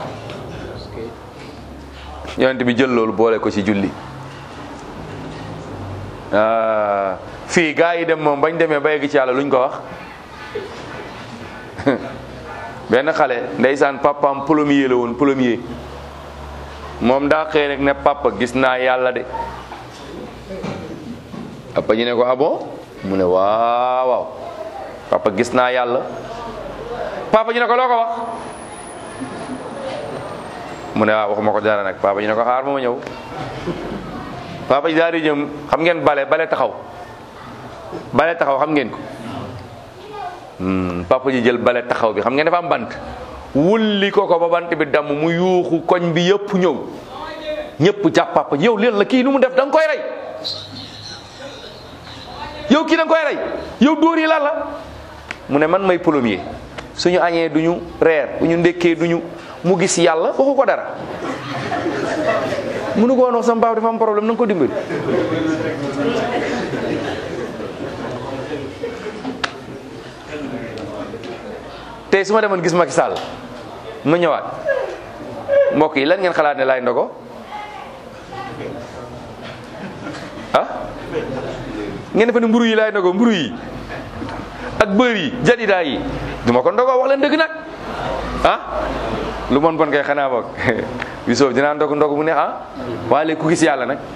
yonent bi jël loolu boole ko ci julli fii gaa yi dem moom bañ demee ba yegg ci yàlla luñ ko wax benn xale ndeysaan papaam plombier la woon plombier moom daa xëy rek ne papa gis naa yàlla de papa ñu ne ko ah bon mu ne waaw waaw papa gis naa yàlla papa ñu ne ko loo ko wax mu ne waaw waxuma ko dara nag papa ñu ne ko xaar ma ñëw papa ji daal di ñëw xam ngeen bale taxaw xam ngeen ko papa ji jël bale taxaw bi xam ngeen dafa am bant wulli ko ba bant bi damm mu yuuxu koñ bi yëpp ñëw ñëpp jàpp papa yow leen la kii nu mu def da nga koy rey yow kii da nga koy rey yow dóor yi lan la mu ne man may plombier suñu añee duñu reer bu ñu ndekkee duñu mu gis yàlla waxu ko dara mënu ko woon wax sama papa dafa am problème na nga ko dimbali tey su ma demoon gis Macky Sall ma ñëwaat mbokk yi lan ngeen xalaat ne laay ndogo ngeen defe ne mburu yi laay ndogo mburu yi ak bër yi jadidaa yi duma ko ndogo wax leen dëgg nag lu bon bon kay xanaa boog Yusuf dinaa ndog bu neex waaye léegi ku gis yàlla nag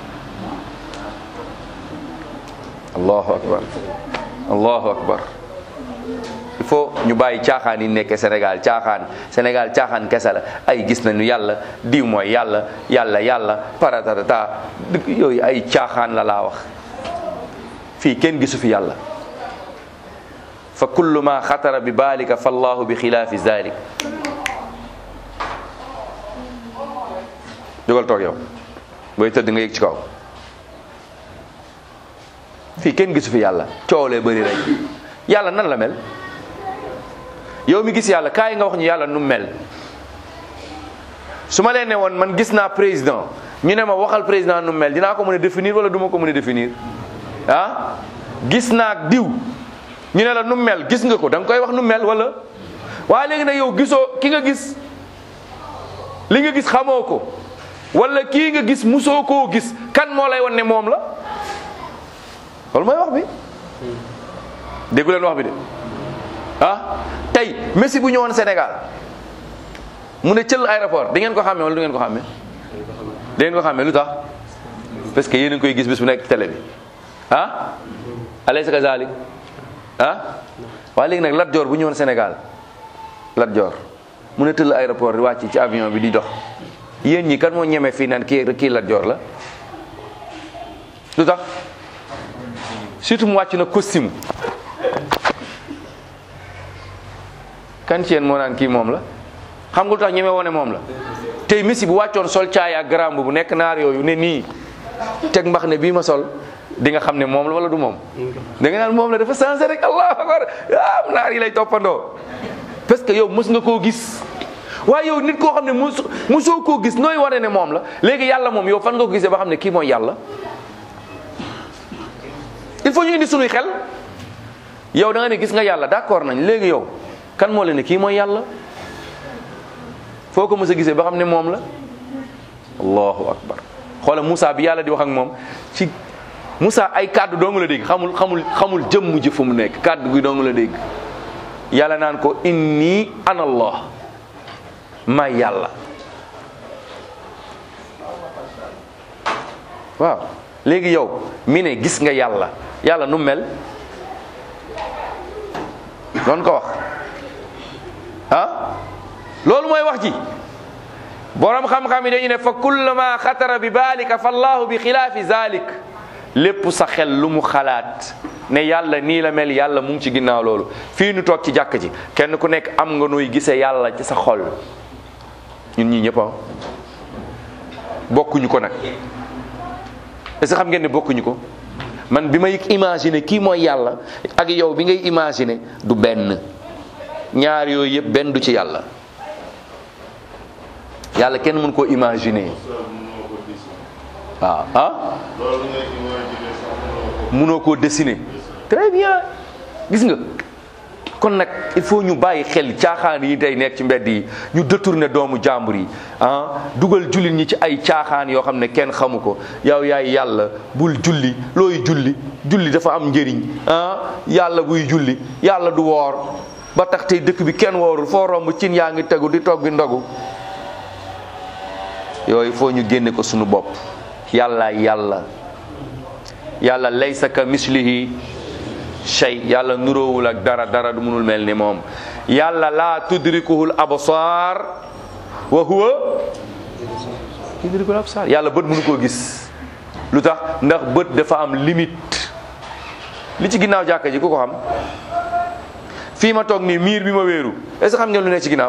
allahu akbar allahu akbar il faut ñu bàyyi caaxaan yi nekkee Sénégal caaxaan kese la ay gis nañu yàlla diw mooy yàlla paratata yooyu ay caaxaan la laa wax fii kenn gisu fi yàlla fa kullu ma xatara bi baalika fa allahu bi xilaafi zalik jógal toog yow booy tëdd nga yëg ci kaw fii kenn gisu fi yàlla coow lee bëri rek yàlla nan la mel yow mi gis yàlla kaay nga wax ñu yàlla nu mel su ma leen ne woon man gis naa président ñu ne ma waxal président nu mel dinaa ko mën a définir wala du ma ko mën a définir gis naa diw ñu ne la nu mel gis nga ko da nga koy wax nu mel wala waaye léegi nag yow gisoo ki nga gis li nga gis xamoo ko wala kii nga gis musoo koo gis kan moo lay wan ne moom la loolu mooy wax bi déggu leen wax bi de tey Messi bu ñëwoon Sénégal mu ne cël aéroport di ngeen ko xàmmee wala du ngeen ko xàmmee da ngeen ko xàmmee lu tax parce que yéen a ngi koy gis bis bu nekk ci télé bi alaysa kazalik waaye léegi nag Lat Joor bu ñëwoon Sénégal Lat Joor mu ne tëll aéroport di wàcc ci avion bi di dox yéen ñi kan moo ñeme fii naan kii Lat Joor la lu tax surtout mu wàcc na costume kan ci yéen moo naan kii moom la xam nga lu tax ñeme woone moom la tey Messi bu wàccoon sol caaya ak garambu bu nekk naar yooyu ne nii teg mbax ne bii ma sol di nga xam ne moom la wala du moom da nga naan moom la dafa changé rek allahu akbar naar yi lay toppandoo parce que yow mës nga koo gis waaye yow nit koo xam ne mosoo koo gis nooy wane ne moom la léegi yàlla moom yow fan nga ko gisee ba xam ne kii mooy yàlla il faut ñu indi sunuy xel yow da nga ne gis nga yàlla d'accord nañ léegi yow kan moo leen ne kii mooy yàlla foo ko mës a gisee ba xam ne moom la allahu akbar xoola Moussa bi yàlla di wax ak moom ci Moussa ay kàddu dong la dégg xamul jëmm ji fu mu nekk kàddu gi dong la dégg yàlla naan ko inni ana allah ma yàlla waaw léegi yow mi ne gis nga yàlla nu mel doon ko wax loolu mooy wax ji borom xam-xam yi dañu ne fa kullama xatara bi baalika fa allahu bi xilaafi zalik lépp sa xel lu mu xalaat ne yàlla nii la mel yàlla mu ngi ci ginnaaw loolu fii nu toog ci jàkk ji kenn ku nekk am nga nooy gisee yàlla ci sa xol ñun ñii ñëpp bokkuñu ko nag est-ce que xam ngeen ne bokkuñu ko man bi may imaginer kii mooy yàlla ak yow bi ngay imaginer du benn ñaar yooyu yëpp benn du ci yàlla yàlla kenn mën koo imaginer mënoo koo dessiner très bien gis nga kon nag il faut ñu bàyyi xel caaxaan yi tey nekk ci mbedd yi ñu détourner doomu jàmbur yi dugal jullit ñi ci ay caaxaan yoo xam ne kenn xamu ko yow yaay yàlla bul julli looy julli dafa am njëriñ yàlla buy julli yàlla du woor ba tax tey dëkk bi kenn woorul foo romb cin yaa ngi tegu di togg ndogu yooyu foo ñu génne ko sunu bopp yàlla laysa ka mislihi shay yàlla nuróowul ak dara du mënul mel ni moom yàlla laa tudrikuhul absar wa huwa tudrikul absar yàlla bët mënu koo gis lu tax ndax bët dafa am limite li ci ginnaaw jàkka ji ku ko xam fii ma toog nii miir bi ma wéeru est-ce que xam ngeen lu ne ci ginnaaw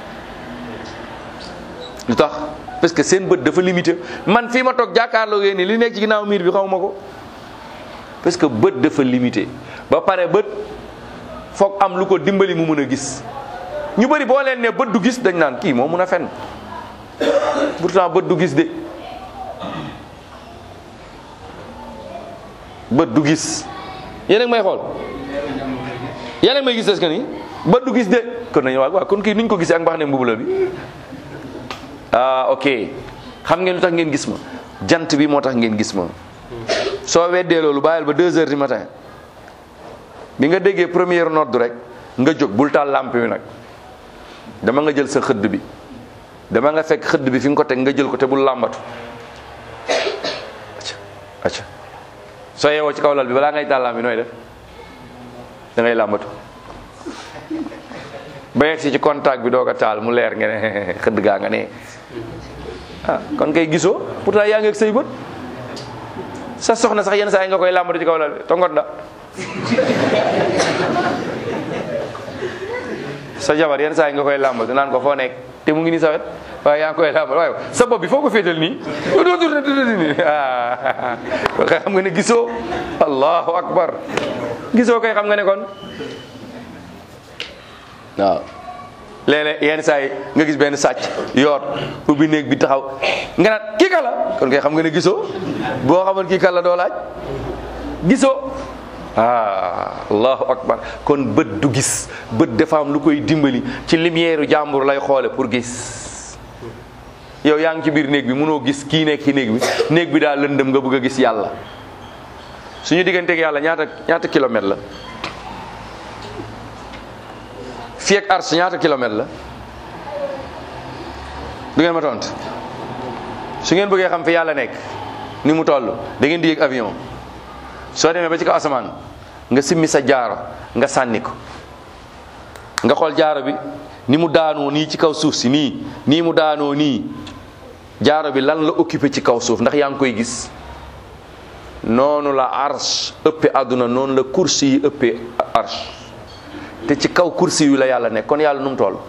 lu tax parce que seen bët dafa limité man fii ma toog jàkkaarloo yéen ni li nekk ci ginnaaw miir bi xamuma ko parce que bët dafa limité ba pare bët foog am lu ko dimbali mu mën a gis ñu bëri boo leen ne bët du gis dañ naan kii moo mën a fen pourtant bët du gis de bët du gis yéen a ngi may xool yéen a ngi may gis est-ce que ni bët du gis de kon nañu waaw kon kii nuñ ko gisee ak mbax ne mbubu la bi ok xam ngeen lu tax ngeen gis ma jant bi moo tax ngeen gis ma soo weddee loolu bàyyil ba 2 heures du matin bi nga déggee première note rek nga jóg bul taal lampe bi nag dama nga jël sa xëdd bi dama nga fekk xëdd bi fi nga ko teg nga jël ko te bul làmbatu acca soo yeewoo ci kaw lal bi balaa ngay taal lampe bi nooy def da ngay làmbatu ba yegg si ci contact bi doog a taal mu leer nga ne xëdd gaa nga ne kon kay gisoo pourtant yaa ngi ak say bët sa soxna sax yenn saa yi nga koy làmbatu ci kaw lal bi tongot da sa jabar yenn saa yi nga koy làmbatu naan ko foo nekk te mu ngi nii sa wet waaye yaa ngi koy làmbatu waaye sa bopp bi foo ko féetal nii nii xam nga ne gisoo allahu akbar gisoo koy xam nga ne kon waaw léeg-léeg yenn saa yi nga gis benn sàcc yoot ubbi néeg bi taxaw nga naan kii kala kon kay xam nga ne gisoo boo xamoon kii kala doo laaj gisoo allahu akbar. kon bët du gis, bët dafa am lu koy dimbali ci lumière jàmbur lay xoole pour gis. yow yaa ngi ci biir néeg bi mënoo gis kii nekk ci néeg bi daa lëndëm nga bëgg a gis yàlla. suñu digganteeg yàlla ñaata kilomètre la? fii ak Ars ñaata kilomètre la? du ngeen ma tontu? su ngeen bëggee xam fi yàlla nekk ni mu toll da ngeen di yéeg avion. soo demee ba ci kaw asamaan nga simmi sa jaaro nga sànni ko, nga xool jaaro bi ni mu daanoo nii ci kaw suuf si nii mu daanoo nii, jaaro bi lan la occupé ci kaw suuf, ndax yaa ngi koy gis? noonu la arsh ëppe àdduna, noonu la kursi yi ëppe arsh, te ci kaw kursi yu la yàlla nekk. kon yàlla nu mu toll?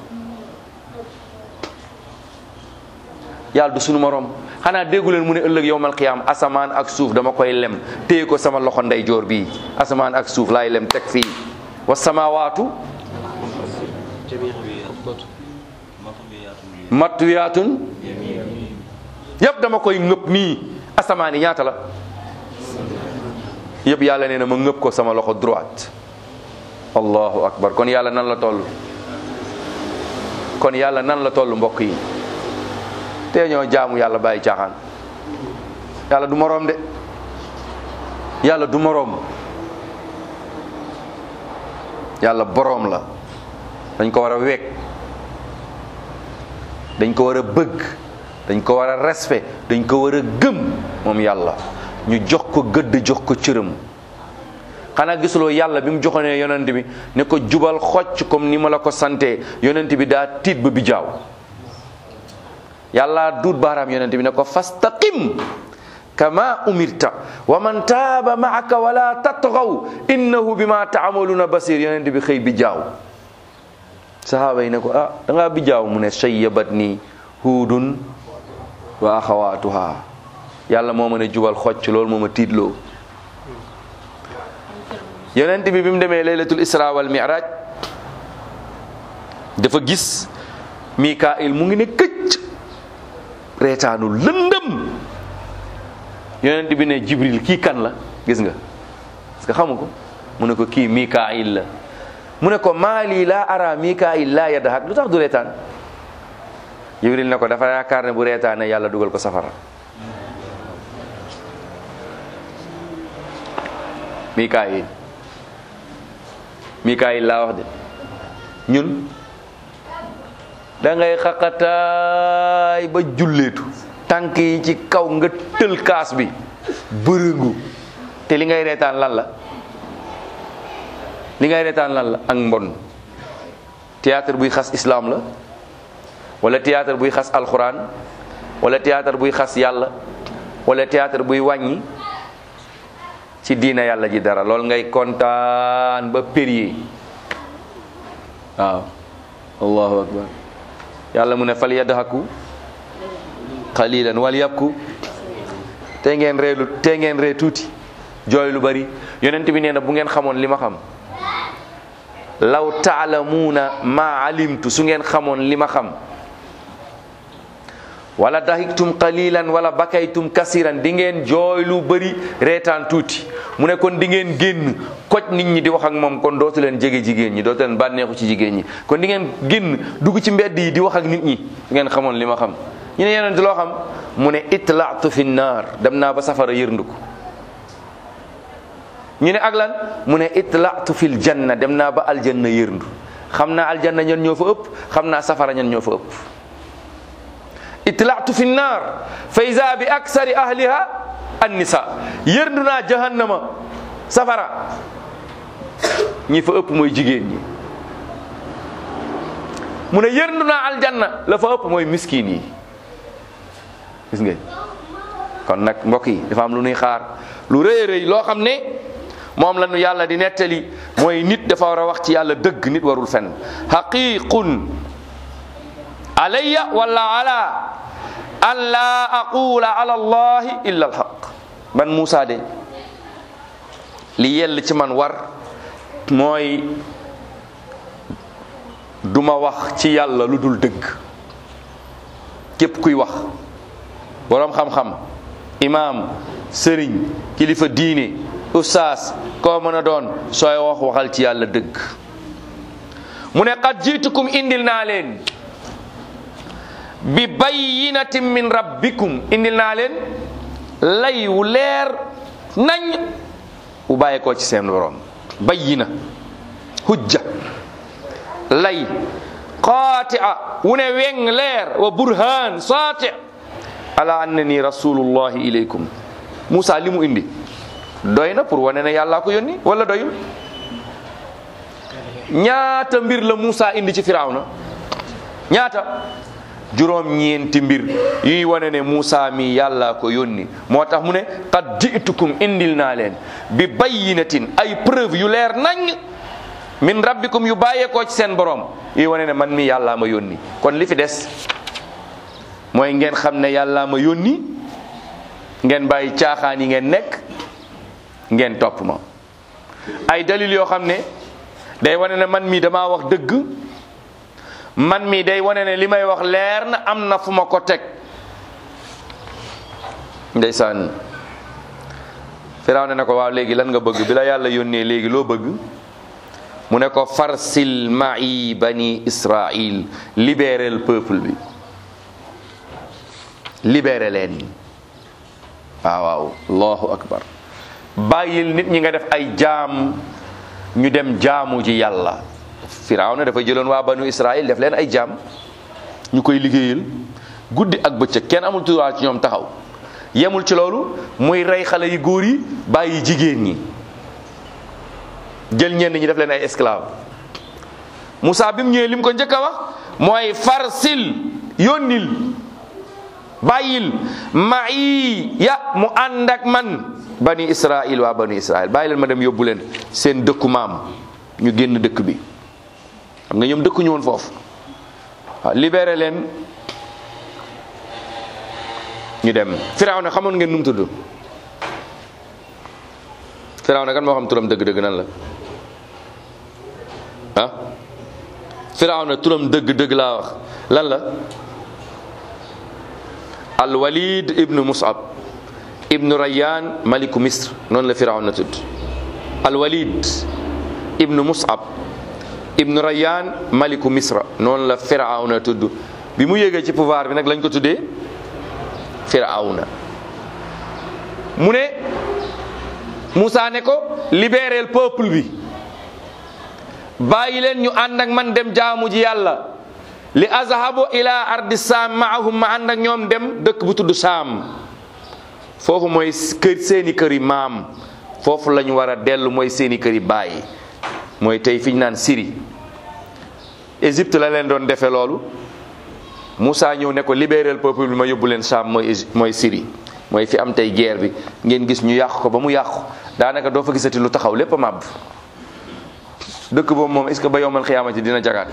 yàlla du sunu morom. xanaa déggu leen mu ne ëllëg yowmal qiyaam asamaan ak suuf dama koy lem téye ko sama loxo ndeyjoor bii. asamaan ak suuf laay lem teg fii. wa samaawaatu matwiyaatun yëpp dama koy ngëpp nii. asamaan yi ñaata la? yëpp yàlla nee na ma ngëpp ko sama loxo droite. allahu akbar. kon yàlla nan la toll? kon yàlla nan la toll mbokk yi? te ñoo jaamu yàlla bàyyi caaxaan. yàlla du moroom de, yàlla du moroom. yàlla boroom la. dañ ko war a wekk, dañ ko war a bëgg, dañ ko war a respect, dañ ko war a gëm moom yàlla. ñu jox ko gëdd, jox ko cëram. xanaa gisuloo yàlla bi mu joxonee yonent bi ne ko jubal xocc comme ni ma la ko santee, yonent bi daa tiit ba bi jaaw. yàlla duut baaraam yonent bi ne ko fastaqim kama umirta wa man taaba maaka wala tatgaw innahu bima taamaluuna basir. yonent bi xëy bi jaaw. sahaaba yi ne ko da ngaa bi jaaw mu ne sayyabat nii huudun wa axawaatuha. yàlla moo mën a jubal xocc, loolu moo ma tiitloo. yonent bi mu demee laylatul isra wal mi'raj dafa gis Mikaayil mu ngi ne këcc reetaanu lëndëm. yonent bi ne Jibril kii kan la? gis nga, parce que xamu ko. mu ne ko kii Mikaayil la. mu ne ko maali laa ara Mikaayil laa yadhak, lu tax du reetaan? Jibril ne ko dafa yaakaar ne bu reetaane yàlla dugal ko safara. Mikaayil laa wax de. ñun da ngay xaqataay ba julleetu, tànk yi ci kaw nga tël kaas bi bërëngu, te li ngay reetaan lan la? li ngay reetaan lan la? ak mbon. théâtre buy xas islam la, wala théâtre buy xas alxuraan, wala théâtre buy xas yàlla, wala théâtre buy wàññi ci diina yàlla ji dara. loolu ngay kontaan ba périer. waaw, allahu akbar. yàlla mu ne fal yadhaku qalilan wal yabku. te ngeen ree tuuti, jooy lu bari. yonent bi nee na bu ngeen xamoon li ma xam, law taalamuuna ma alimtu, su ngeen xamoon li ma xam, wala dahiktum qalilan wala bakaytum kasiran, di ngeen jooy lu bari reetaan tuuti. mu ne kon di ngeen génn koj nit ñi di wax ak moom, kon dootu leen jege jigéen ñi, dootu leen bànneexu ci jigéen ñi. kon di ngeen génn dugg ci mbedd yi di wax ak nit ñi. di ngeen xamoon li ma xam. ñu ne yonent loo xam? mu ne itlaatu fi naar, dem naa ba safara yërndu ko. ñu ne ak lan? mu ne itlaatu fil janna, dem naa ba aljanna yërndu. xam naa aljanna ñan ñoo fa ëpp, xam naa safara ñan ñoo fa ëpp. itlaatu fi naar fa iza bi aksari ahliha annisa, yërndu naa jahannama, safara, ñi fa ëpp mooy jigéen ñi. mu ne yërndu naa aljanna, la fa ëpp mooy miskin yi. gis nga. kon nag mbokk yi dafa am lu nuy xaar, lu rëy rëy loo xam ne moom la nu yàlla di nettali. mooy nit dafa war a wax ci yàlla dëgg, nit warul fen. haqiqun alayya wala ala an la aqula ala allahi illa alhaq. man Moussa de li yell ci man war mooy duma wax ci yàlla lu dul dëgg. képp kuy wax, boroom xam-xam, imaam, sëriñ, kilifa diine, ustaas koo mën a doon sooy wax waxal ci yàlla dëgg. mu ne qad jiitukum indil naa leen bi bayyinatin min rabbikum indil naa leen lay wu leer nañ wu bàyyeekoo ci seen borom. bayyina hujja lay qaati'a wu ne weng leer wa burhaan saati ala annani rasulullahi ilaykum. Moussa li mu indi doy na pour wane ne yàllaa ko yónni wala doyul? ñaata mbir la Moussa indi ci Firawna? ñaata? juróom-ñeenti mbir yuy wane ne Moussa mi yàllaa ko yónni. moo tax mu ne qad ji'tukum indil naa leen bi bayyinatin ay preuve yu leer nañ min rabbikum yu bàyyeekoo ci seen borom yuy wane ne man mi yàllaa ma yónni. kon li fi des mooy ngeen xam ne yàllaa ma yónni, ngeen bàyyi caaxaan yi ngeen nekk, ngeen topp ma. ay dalil yoo xam ne day wane ne man mii damaa wax dëgg, man mii day wane ne li may wax leer na, am na fu ma ko teg. ndeysaan Firawna ne ko waaw léegi lan nga bëgg bi la yàlla yónnee léegi loo bëgg? mu ne ko farsil ma'i bani Israil, libérer le peuple bi, libéré leen. waaw allahu akbar. bàyyil nit ñi nga def ay jaam ñu dem jaamu ji yàlla. Firawna dafa jëloon waa banu Israil def leen ay jaam ñu koy liggéeyal guddi ak bëccëg, kenn amul droit ci ñoom taxaw. yemul ci loolu muy rey xale yu góor yi bàyyi jigéen ñi, jël ñenn ñi def leen ay esclave. Moussa bi mu ñëwee li mu ko njëkk a wax mooy farsil, yónnil, bàyyil ma'i ya mu ànd ak man bani Israil, waa bani Israil bàyyi leen ma dem yóbbu leen seen dëkku maam, ñu génn dëkk bi. xam nga ñoom dëkkuñu woon foofu. waaw libéré leen ñu dem. Firawna xamoon ngeen nu mu tudd? Firawna kan moo xam turam dëgg-dëgg nan la? ah Firawna turam dëgg-dëgg laa wax lan la? al Walid ibnu Mus'ab ibnu Rayyan maliku Misr, noonu la Firawna tudd. al Walid ibnu Mus'ab ibnu Rayyan maliku Misra, noonu la Firawna tudd. bi mu yéegee ci pouvoir bi nag lañ ko tuddee Firawna. mu ne Moussa ne ko libérer le peuple bi, bàyyi leen ñu ànd ak man dem jaamu ji yàlla. li azhabu ila ardi saam maahum, ma ànd ak ñoom dem dëkk bu tudd Saam. foofu mooy kër seeni kër yi maam, foofu lañu war a dellu, mooy seeni kër yi bàyyi. mooy tey fi ñu naan Syrie. Égypte la leen doon defee loolu. Moussa ñëw ne ko libérer le peuple bi ma yóbbu leen Saam, mooy Syrie. mooy fi am tey guerre bi ngeen gis ñu yàq ko ba mu yàqu, daanaka doo fa gisati lu taxaw, lépp a màbb. dëkk boobu moom est-ce que ba yowmal xiyaamati dina jagaat?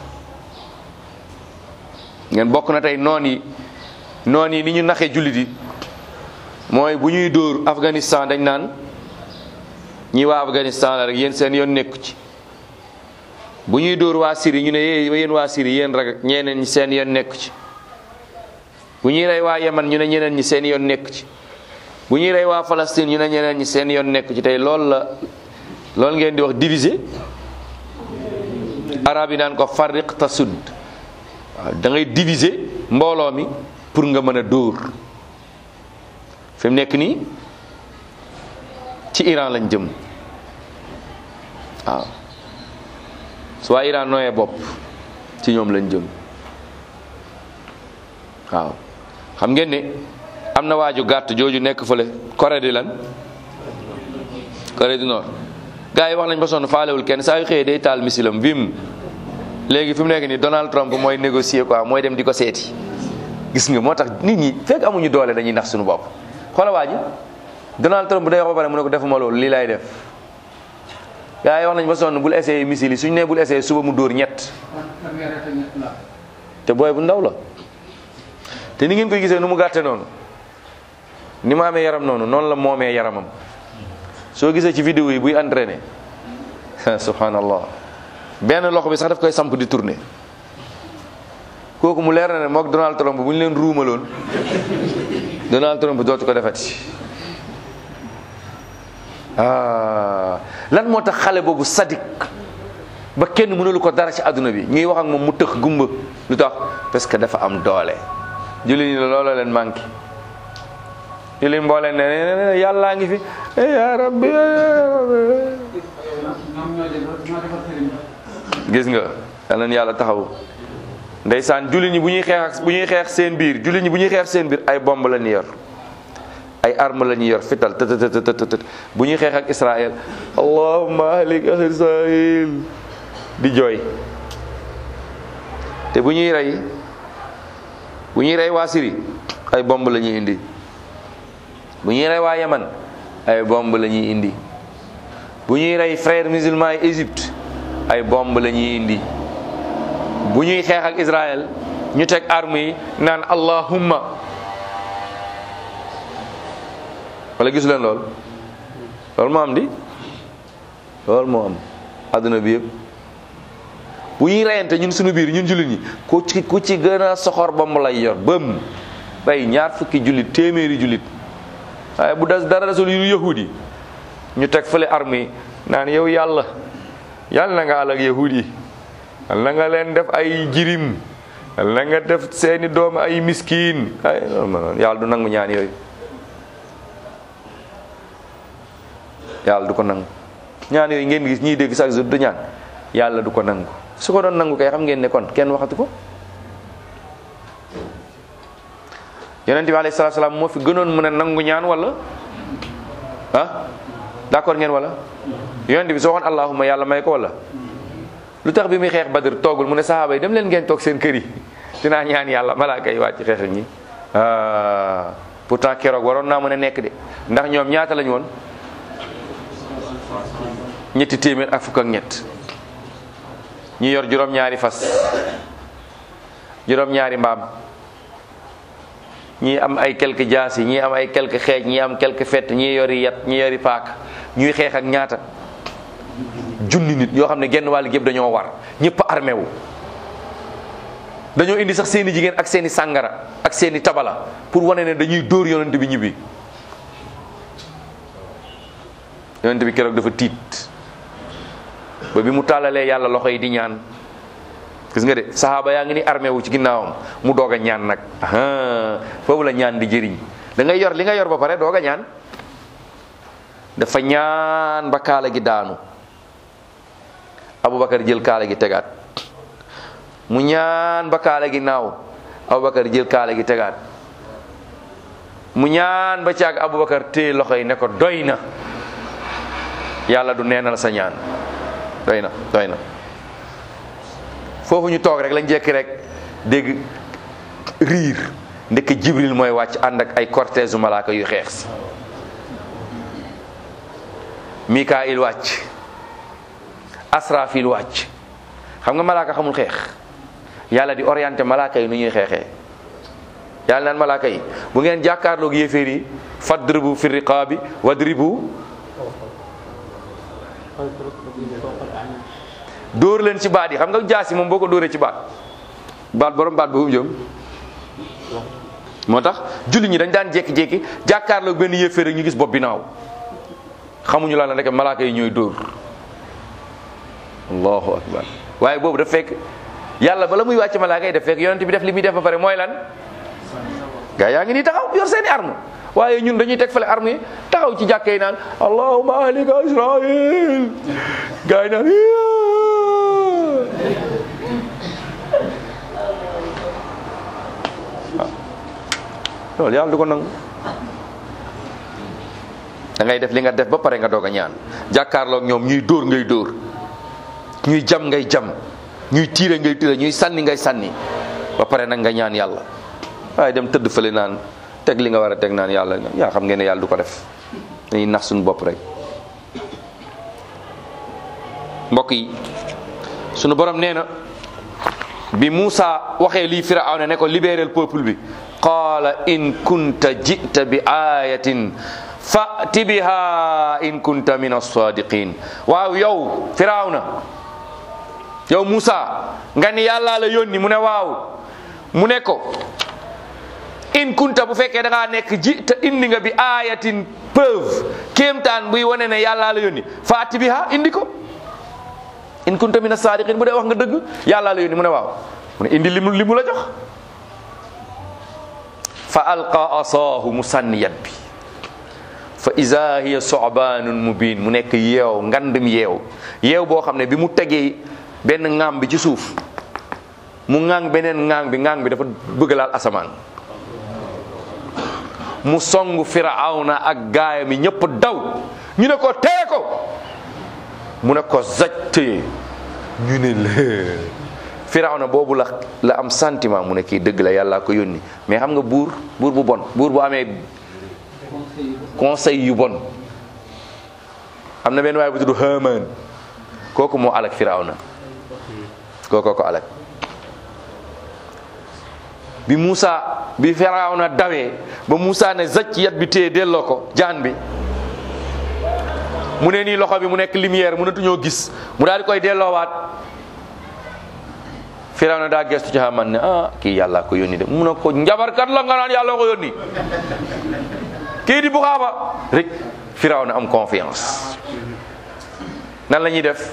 ngeen bokk na tey noon yi ni ñu naxee jullit yi. mooy bu ñuy dóor Afghanistan dañ naan ñi waa Afghanistan la rek, yéen seen yoon nekku ci. bu ñuy dóor waa Syrie ñu ne yéen waa Syrie yéen rek, ñeneen ñi seen yoon nekku ci. bu ñuy rey waa Yemen ñu ne ñeneen ñi seen yoon nekku ci. bu ñuy rey waa Palestine ñu ne ñeneen ñi seen yoon nekku ci. tey loolu ngeen di wax diviser. arab yi naan ko farriq tasud. waaw da ngay diviser mbooloo mi pour nga mën a dóor. fi mu nekk nii ci Iran lañ jëm. waaw su waa Iran nooyee bopp ci ñoom lañ jëm. waaw xam ngeen ne am na waaju gàtt jooju nekk fële Corée di lan Corée du Nord. gars yi wax nañ ba sonn faalewul kenn, saa yu xëyee day taal misilam vim. léegi fi mu nekk nii Donald Trump mooy négocier quoi, mooy dem di ko seeti. gis nga moo tax nit ñi fekk amuñu doole dañuy nax suñu bopp. xoola waa ji Donald Trump day wax ba pare mu ne ko defuma loolu, lii laay def. gars yi wax nañ ba sonn bul essayé missile yi, suñu nee bul essayé suba mu dóor ñett. te booy bu ndaw la. te ni ngeen koy gisee nu mu gàtte noonu, ni mu amee yaram noonu la moomee yaramam. soo gisee ci vidéo yi buy entraîné subhanallah, benn loxo bi sax daf koy samp di tourner. kooku mu leer na ne mook Donald Trump bu ñu leen ruumaloon Donald Trump dootu ko defati. lan moo tax xale boobu sadik ba kenn mënulu ko dara ci àdduna bi ñuy wax ak moom mu tëx gumba lu tax parce que dafa am doole. julli ñi la looloo leen manqué julli mbooleen ne yàllaa ngi fi ya rabbi gis nga yal na yàlla taxaw ndeysaan julli ñi bu ñuy xeex seen biir julli ñi bu ñuy xeex seen biir ay bomb la ñu yor ay arme la ñu yor fital tët bu ñuy xeex ak Israël allahumma ahlik Israël di jooy te bu ñuy rey waa Syrie ay bomb la ñuy indi bu ñuy rey waa Yaman ay bomb la ñuy indi bu ñuy rey frères musulmans yi Égypte ay bomb la ñuy indi bu ñuy xeex ak Israël ñu teg arme yi naan allahumma wala gisu leen loolu moo am di loolu moo am adduna bi yëpp bu ñuy reyante ñun suñu biir ñun jullit ñi ku ci gën a soxor bomb lay yor bëm bay ñaar fukki jullit téeméeri jullit waaye bu des dara desul yu yahudi ñu teg fële arme yi naan yow yàlla na nga àll ak yahudi yi yàlla na nga leen def ay jirim yàlla na nga def seeni doom ay miskin ay yàlla du nangu ñaan yooyu yàlla du ko nangu ñaan yooyu ngeen gis ñiy dégg chaque jour du ñaan yàlla du ko nangu su ko doon nangu kay xam ngeen ne kon kenn waxatu ko. yonent bi alayhi salaatu salaam moo fi gënoon mën a nangu ñaan wala d'accord ngeen wala yonent bi soo waxoon allahumma yàlla may ko wala lu tax bi muy xeex Badr toogul mu ne sahaaba yi dem leen ngeen toog seen kër yi dinaa ñaan yàlla malaaka yi wàcc xeex ñi pourtant keroog waroon naa mën a nekk de ndax ñoom ñaata lañu woon ñetti téeméer ak fukk ak ñett ñi yor juróom-ñaari fas juróom-ñaari mbaam ñii am ay quelques jaasi ñii am ay quelques xeej ñii am quelques fett ñii yori yat ñii yori paak ñuy xeex ak ñaata junni nit yoo xam ne genn wàll gépp dañoo war ñëpp armé wu dañoo indi sax seeni jigéen ak seeni sàngara ak seeni tabala pour wane ne dañuy dóor yonent bi ñibbi yonent bi keroog dafa tiit ba bi mu tàllalee yàlla loxo yi di ñaan gis nga de saxaaba yaa ngi ni armé wu ci ginnaawam mu doog a ñaan nag foofu la ñaan di jëriñ da ngay yor li nga yor ba pare doog a ñaan dafa ñaan ba kaala gi daanu Aboubacar jël kaala gi tegaat mu ñaan ba kaala gi naaw Aboubacar jël kaala gi tegaat mu ñaan ba caag Aboubacar téye loxo yi ne ko doy na yàlla du neenal sa ñaan doy na foofu ñu toog rek lañ jekki rek dégg riir ndekk Jibril mooy wàcc ànd ak ay cortège malaaka yu xeex si Mikaayil wàcc Asrafil wàcc xam nga malaaka xamul xeex yàlla di orienté malaaka yi nu ñuy xeexee yàlla naan malaaka yi bu ngeen jàkkaarloog yéeféer yi fadribu fi riqaabi wadribu dóor leen ci baat yi xam nga jaasi moom boo ko dóoree ci baat borom baat boobu jëm moo tax julli ñi dañ daan jékki-jékki jàkkaarloog benn yéeféer rek ñu gis bopp bi naaw xamuñu la rek malaaka yi ñooy dóor allahu akbar waaye boobu daf fekk yàlla bala muy wàcc malaaka yi daf fekk yonent bi def li muy def ba pare mooy lan gaa yaa ngi nii taxaw yor seeni arme waaye ñun dañuy teg fale arme yi taxaw ci jàkka yi naan allahumma ahlika israil gaa yi naan loolu yàlla du ko nangu da ngay def li nga def ba pare nga doog a ñaan jàkkaarloog ñoom ñuy dóor ngay dóor ñuy jam ngay jam ñuy tiire ngay tiire ñuy sànni ngay sànni ba pare nag nga ñaan yàlla waaye dem tëdd fële naan teg li nga war a teg naan yàlla yaa xam ngeen ne yàlla du ko def dañuy nax suñu bopp rek mbokk yi sunu borom nee na bi Muusa waxee lii Firawna ne ko libérer le peuple bi qaala in kunta jita bi ayatin fa'ti biha in kunta min as-sadiqin waaw yow Firawna yow Muusa nga ni yàlla la yónni mu ne waaw mu ne ko in kunta bu fekkee da ngaa nekk jita indi nga bi ayatin preuve kéemtaan buy wane ne yàllaa la yónni faati biha indi ko in kunta mina saadiqin bu dee wax nga dëgg yàllaa la yónni mu ne waaw mu ne indi li mu la jox. fa alqa asaahu mu sànni yat bi fa iza hiya so'banun mubin mu nekk yeew ngandum yeew boo xam ne bi mu tegee benn ŋaam bi ci suuf mu ŋaang beneen ŋaang bi dafa bëgg laal asamaan. mu songu firawna ak gaayam yi ñëpp daw ñu ne ko teye ko mu ne ko zaj teye ñu ne la firawna boobu la am sentiment mu ne kii dëgg la yàlla ko yónni mais xam nga buur bu bon buur bu amee conseil yu bon am na benn waaye bu tudd Haamaan kooku moo alak firawna kooku ko alak bi firawna dawee ba Muusa ne zacc yat bi téye delloo ko jaan bi mu ne nii loxo bi mu nekk lumière mënatuñoo gis mu daal di koy delloowaat firawna daa gestu ci Haamaan ne kii yàlla ko yónni de mu ne ko njabarkat la nga naan yàlla ko yónni kii di buxaaba rek firawna am confiance nan la ñuy def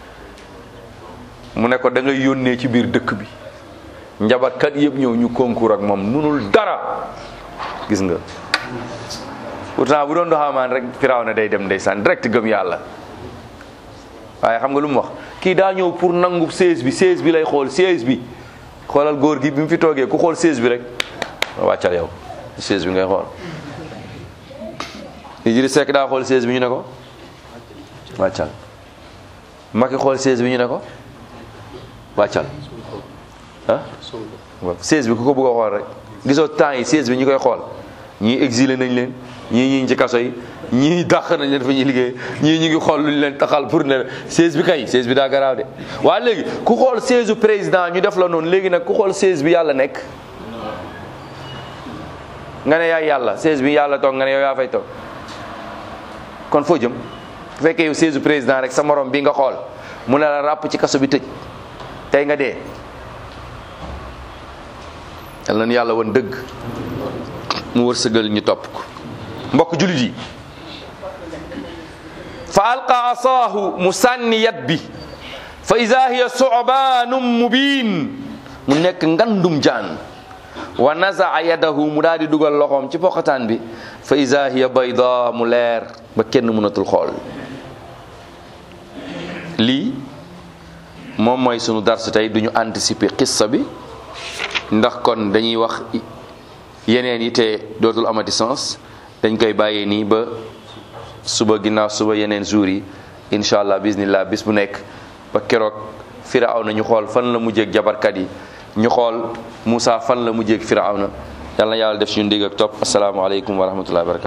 mu ne ko da ngay yónnee ci biir dëkk bi njabarkat yëpp ñëw ñu concours ak moom munul dara gis nga pourtant bu doon do Haamaan rek firawna day dem ndeysaan direct gëm yàlla waaye xam nga lu mu wax kii daa ñëw pour nangu siège bi lay xool siège bi xoolal góor gi bi mu fi toogee ku xool siège bi rek wàccal yow siège bi ngay xool Idrissa Seck daa xool siège bi ñu ne ko wàccal Macky xool siège bi ñu ne ko wàccal siège bi ku ko bëgg a xool rek gisoo temps yi siège bi ñu koy xool ñii exilé nañ leen ñii ñi ngi ci kaso yi ñii dàq nañ leen fa ñuy liggéey ñii ñu ngi xool lu ñu leen taxal pour ne siège bi kay siège bi daa garaaw de waaye léegi ku xool siège président ñu def la noonu léegi nag ku xool siège bi yàlla nekk nga ne yaay yàlla siège bi yàlla toog nga ne yow yaa fay toog kon foo jëm bu fekkee yow siège président rek sa morom bi nga xool mu ne la ràpp ci kaso bi tëj tey nga dee yal na yàlla woon dëgg mu wërsëgal ñu topp ko mbokk jullit yi fa alqa asaahu mu sànni yat bi fa iza hiya su'banun mubin mu nekk ngandum jaan wa nazaa yadahu mu daal di dugal loxoom ci poqataan bi fa iza hiya bayda mu leer ba kenn mënatul xool lii moom mooy sunu dars tey duñu anticiper qissa bi ndax kon dañuy wax yeneen yi te dootul amati sens dañ koy bàyyee nii ba suba ginnaaw suba yeneen jours yi incha allah bismillah bis bu nekk ba keroog Firawna ñu xool fan la mujjeeg jabarkat yi ñu xool Moussa fan la mujjeeg Firawna yàlla na yàlla def suñu ndigg ak topp asalaamaaleykum wa rahmatullahi wa barakatu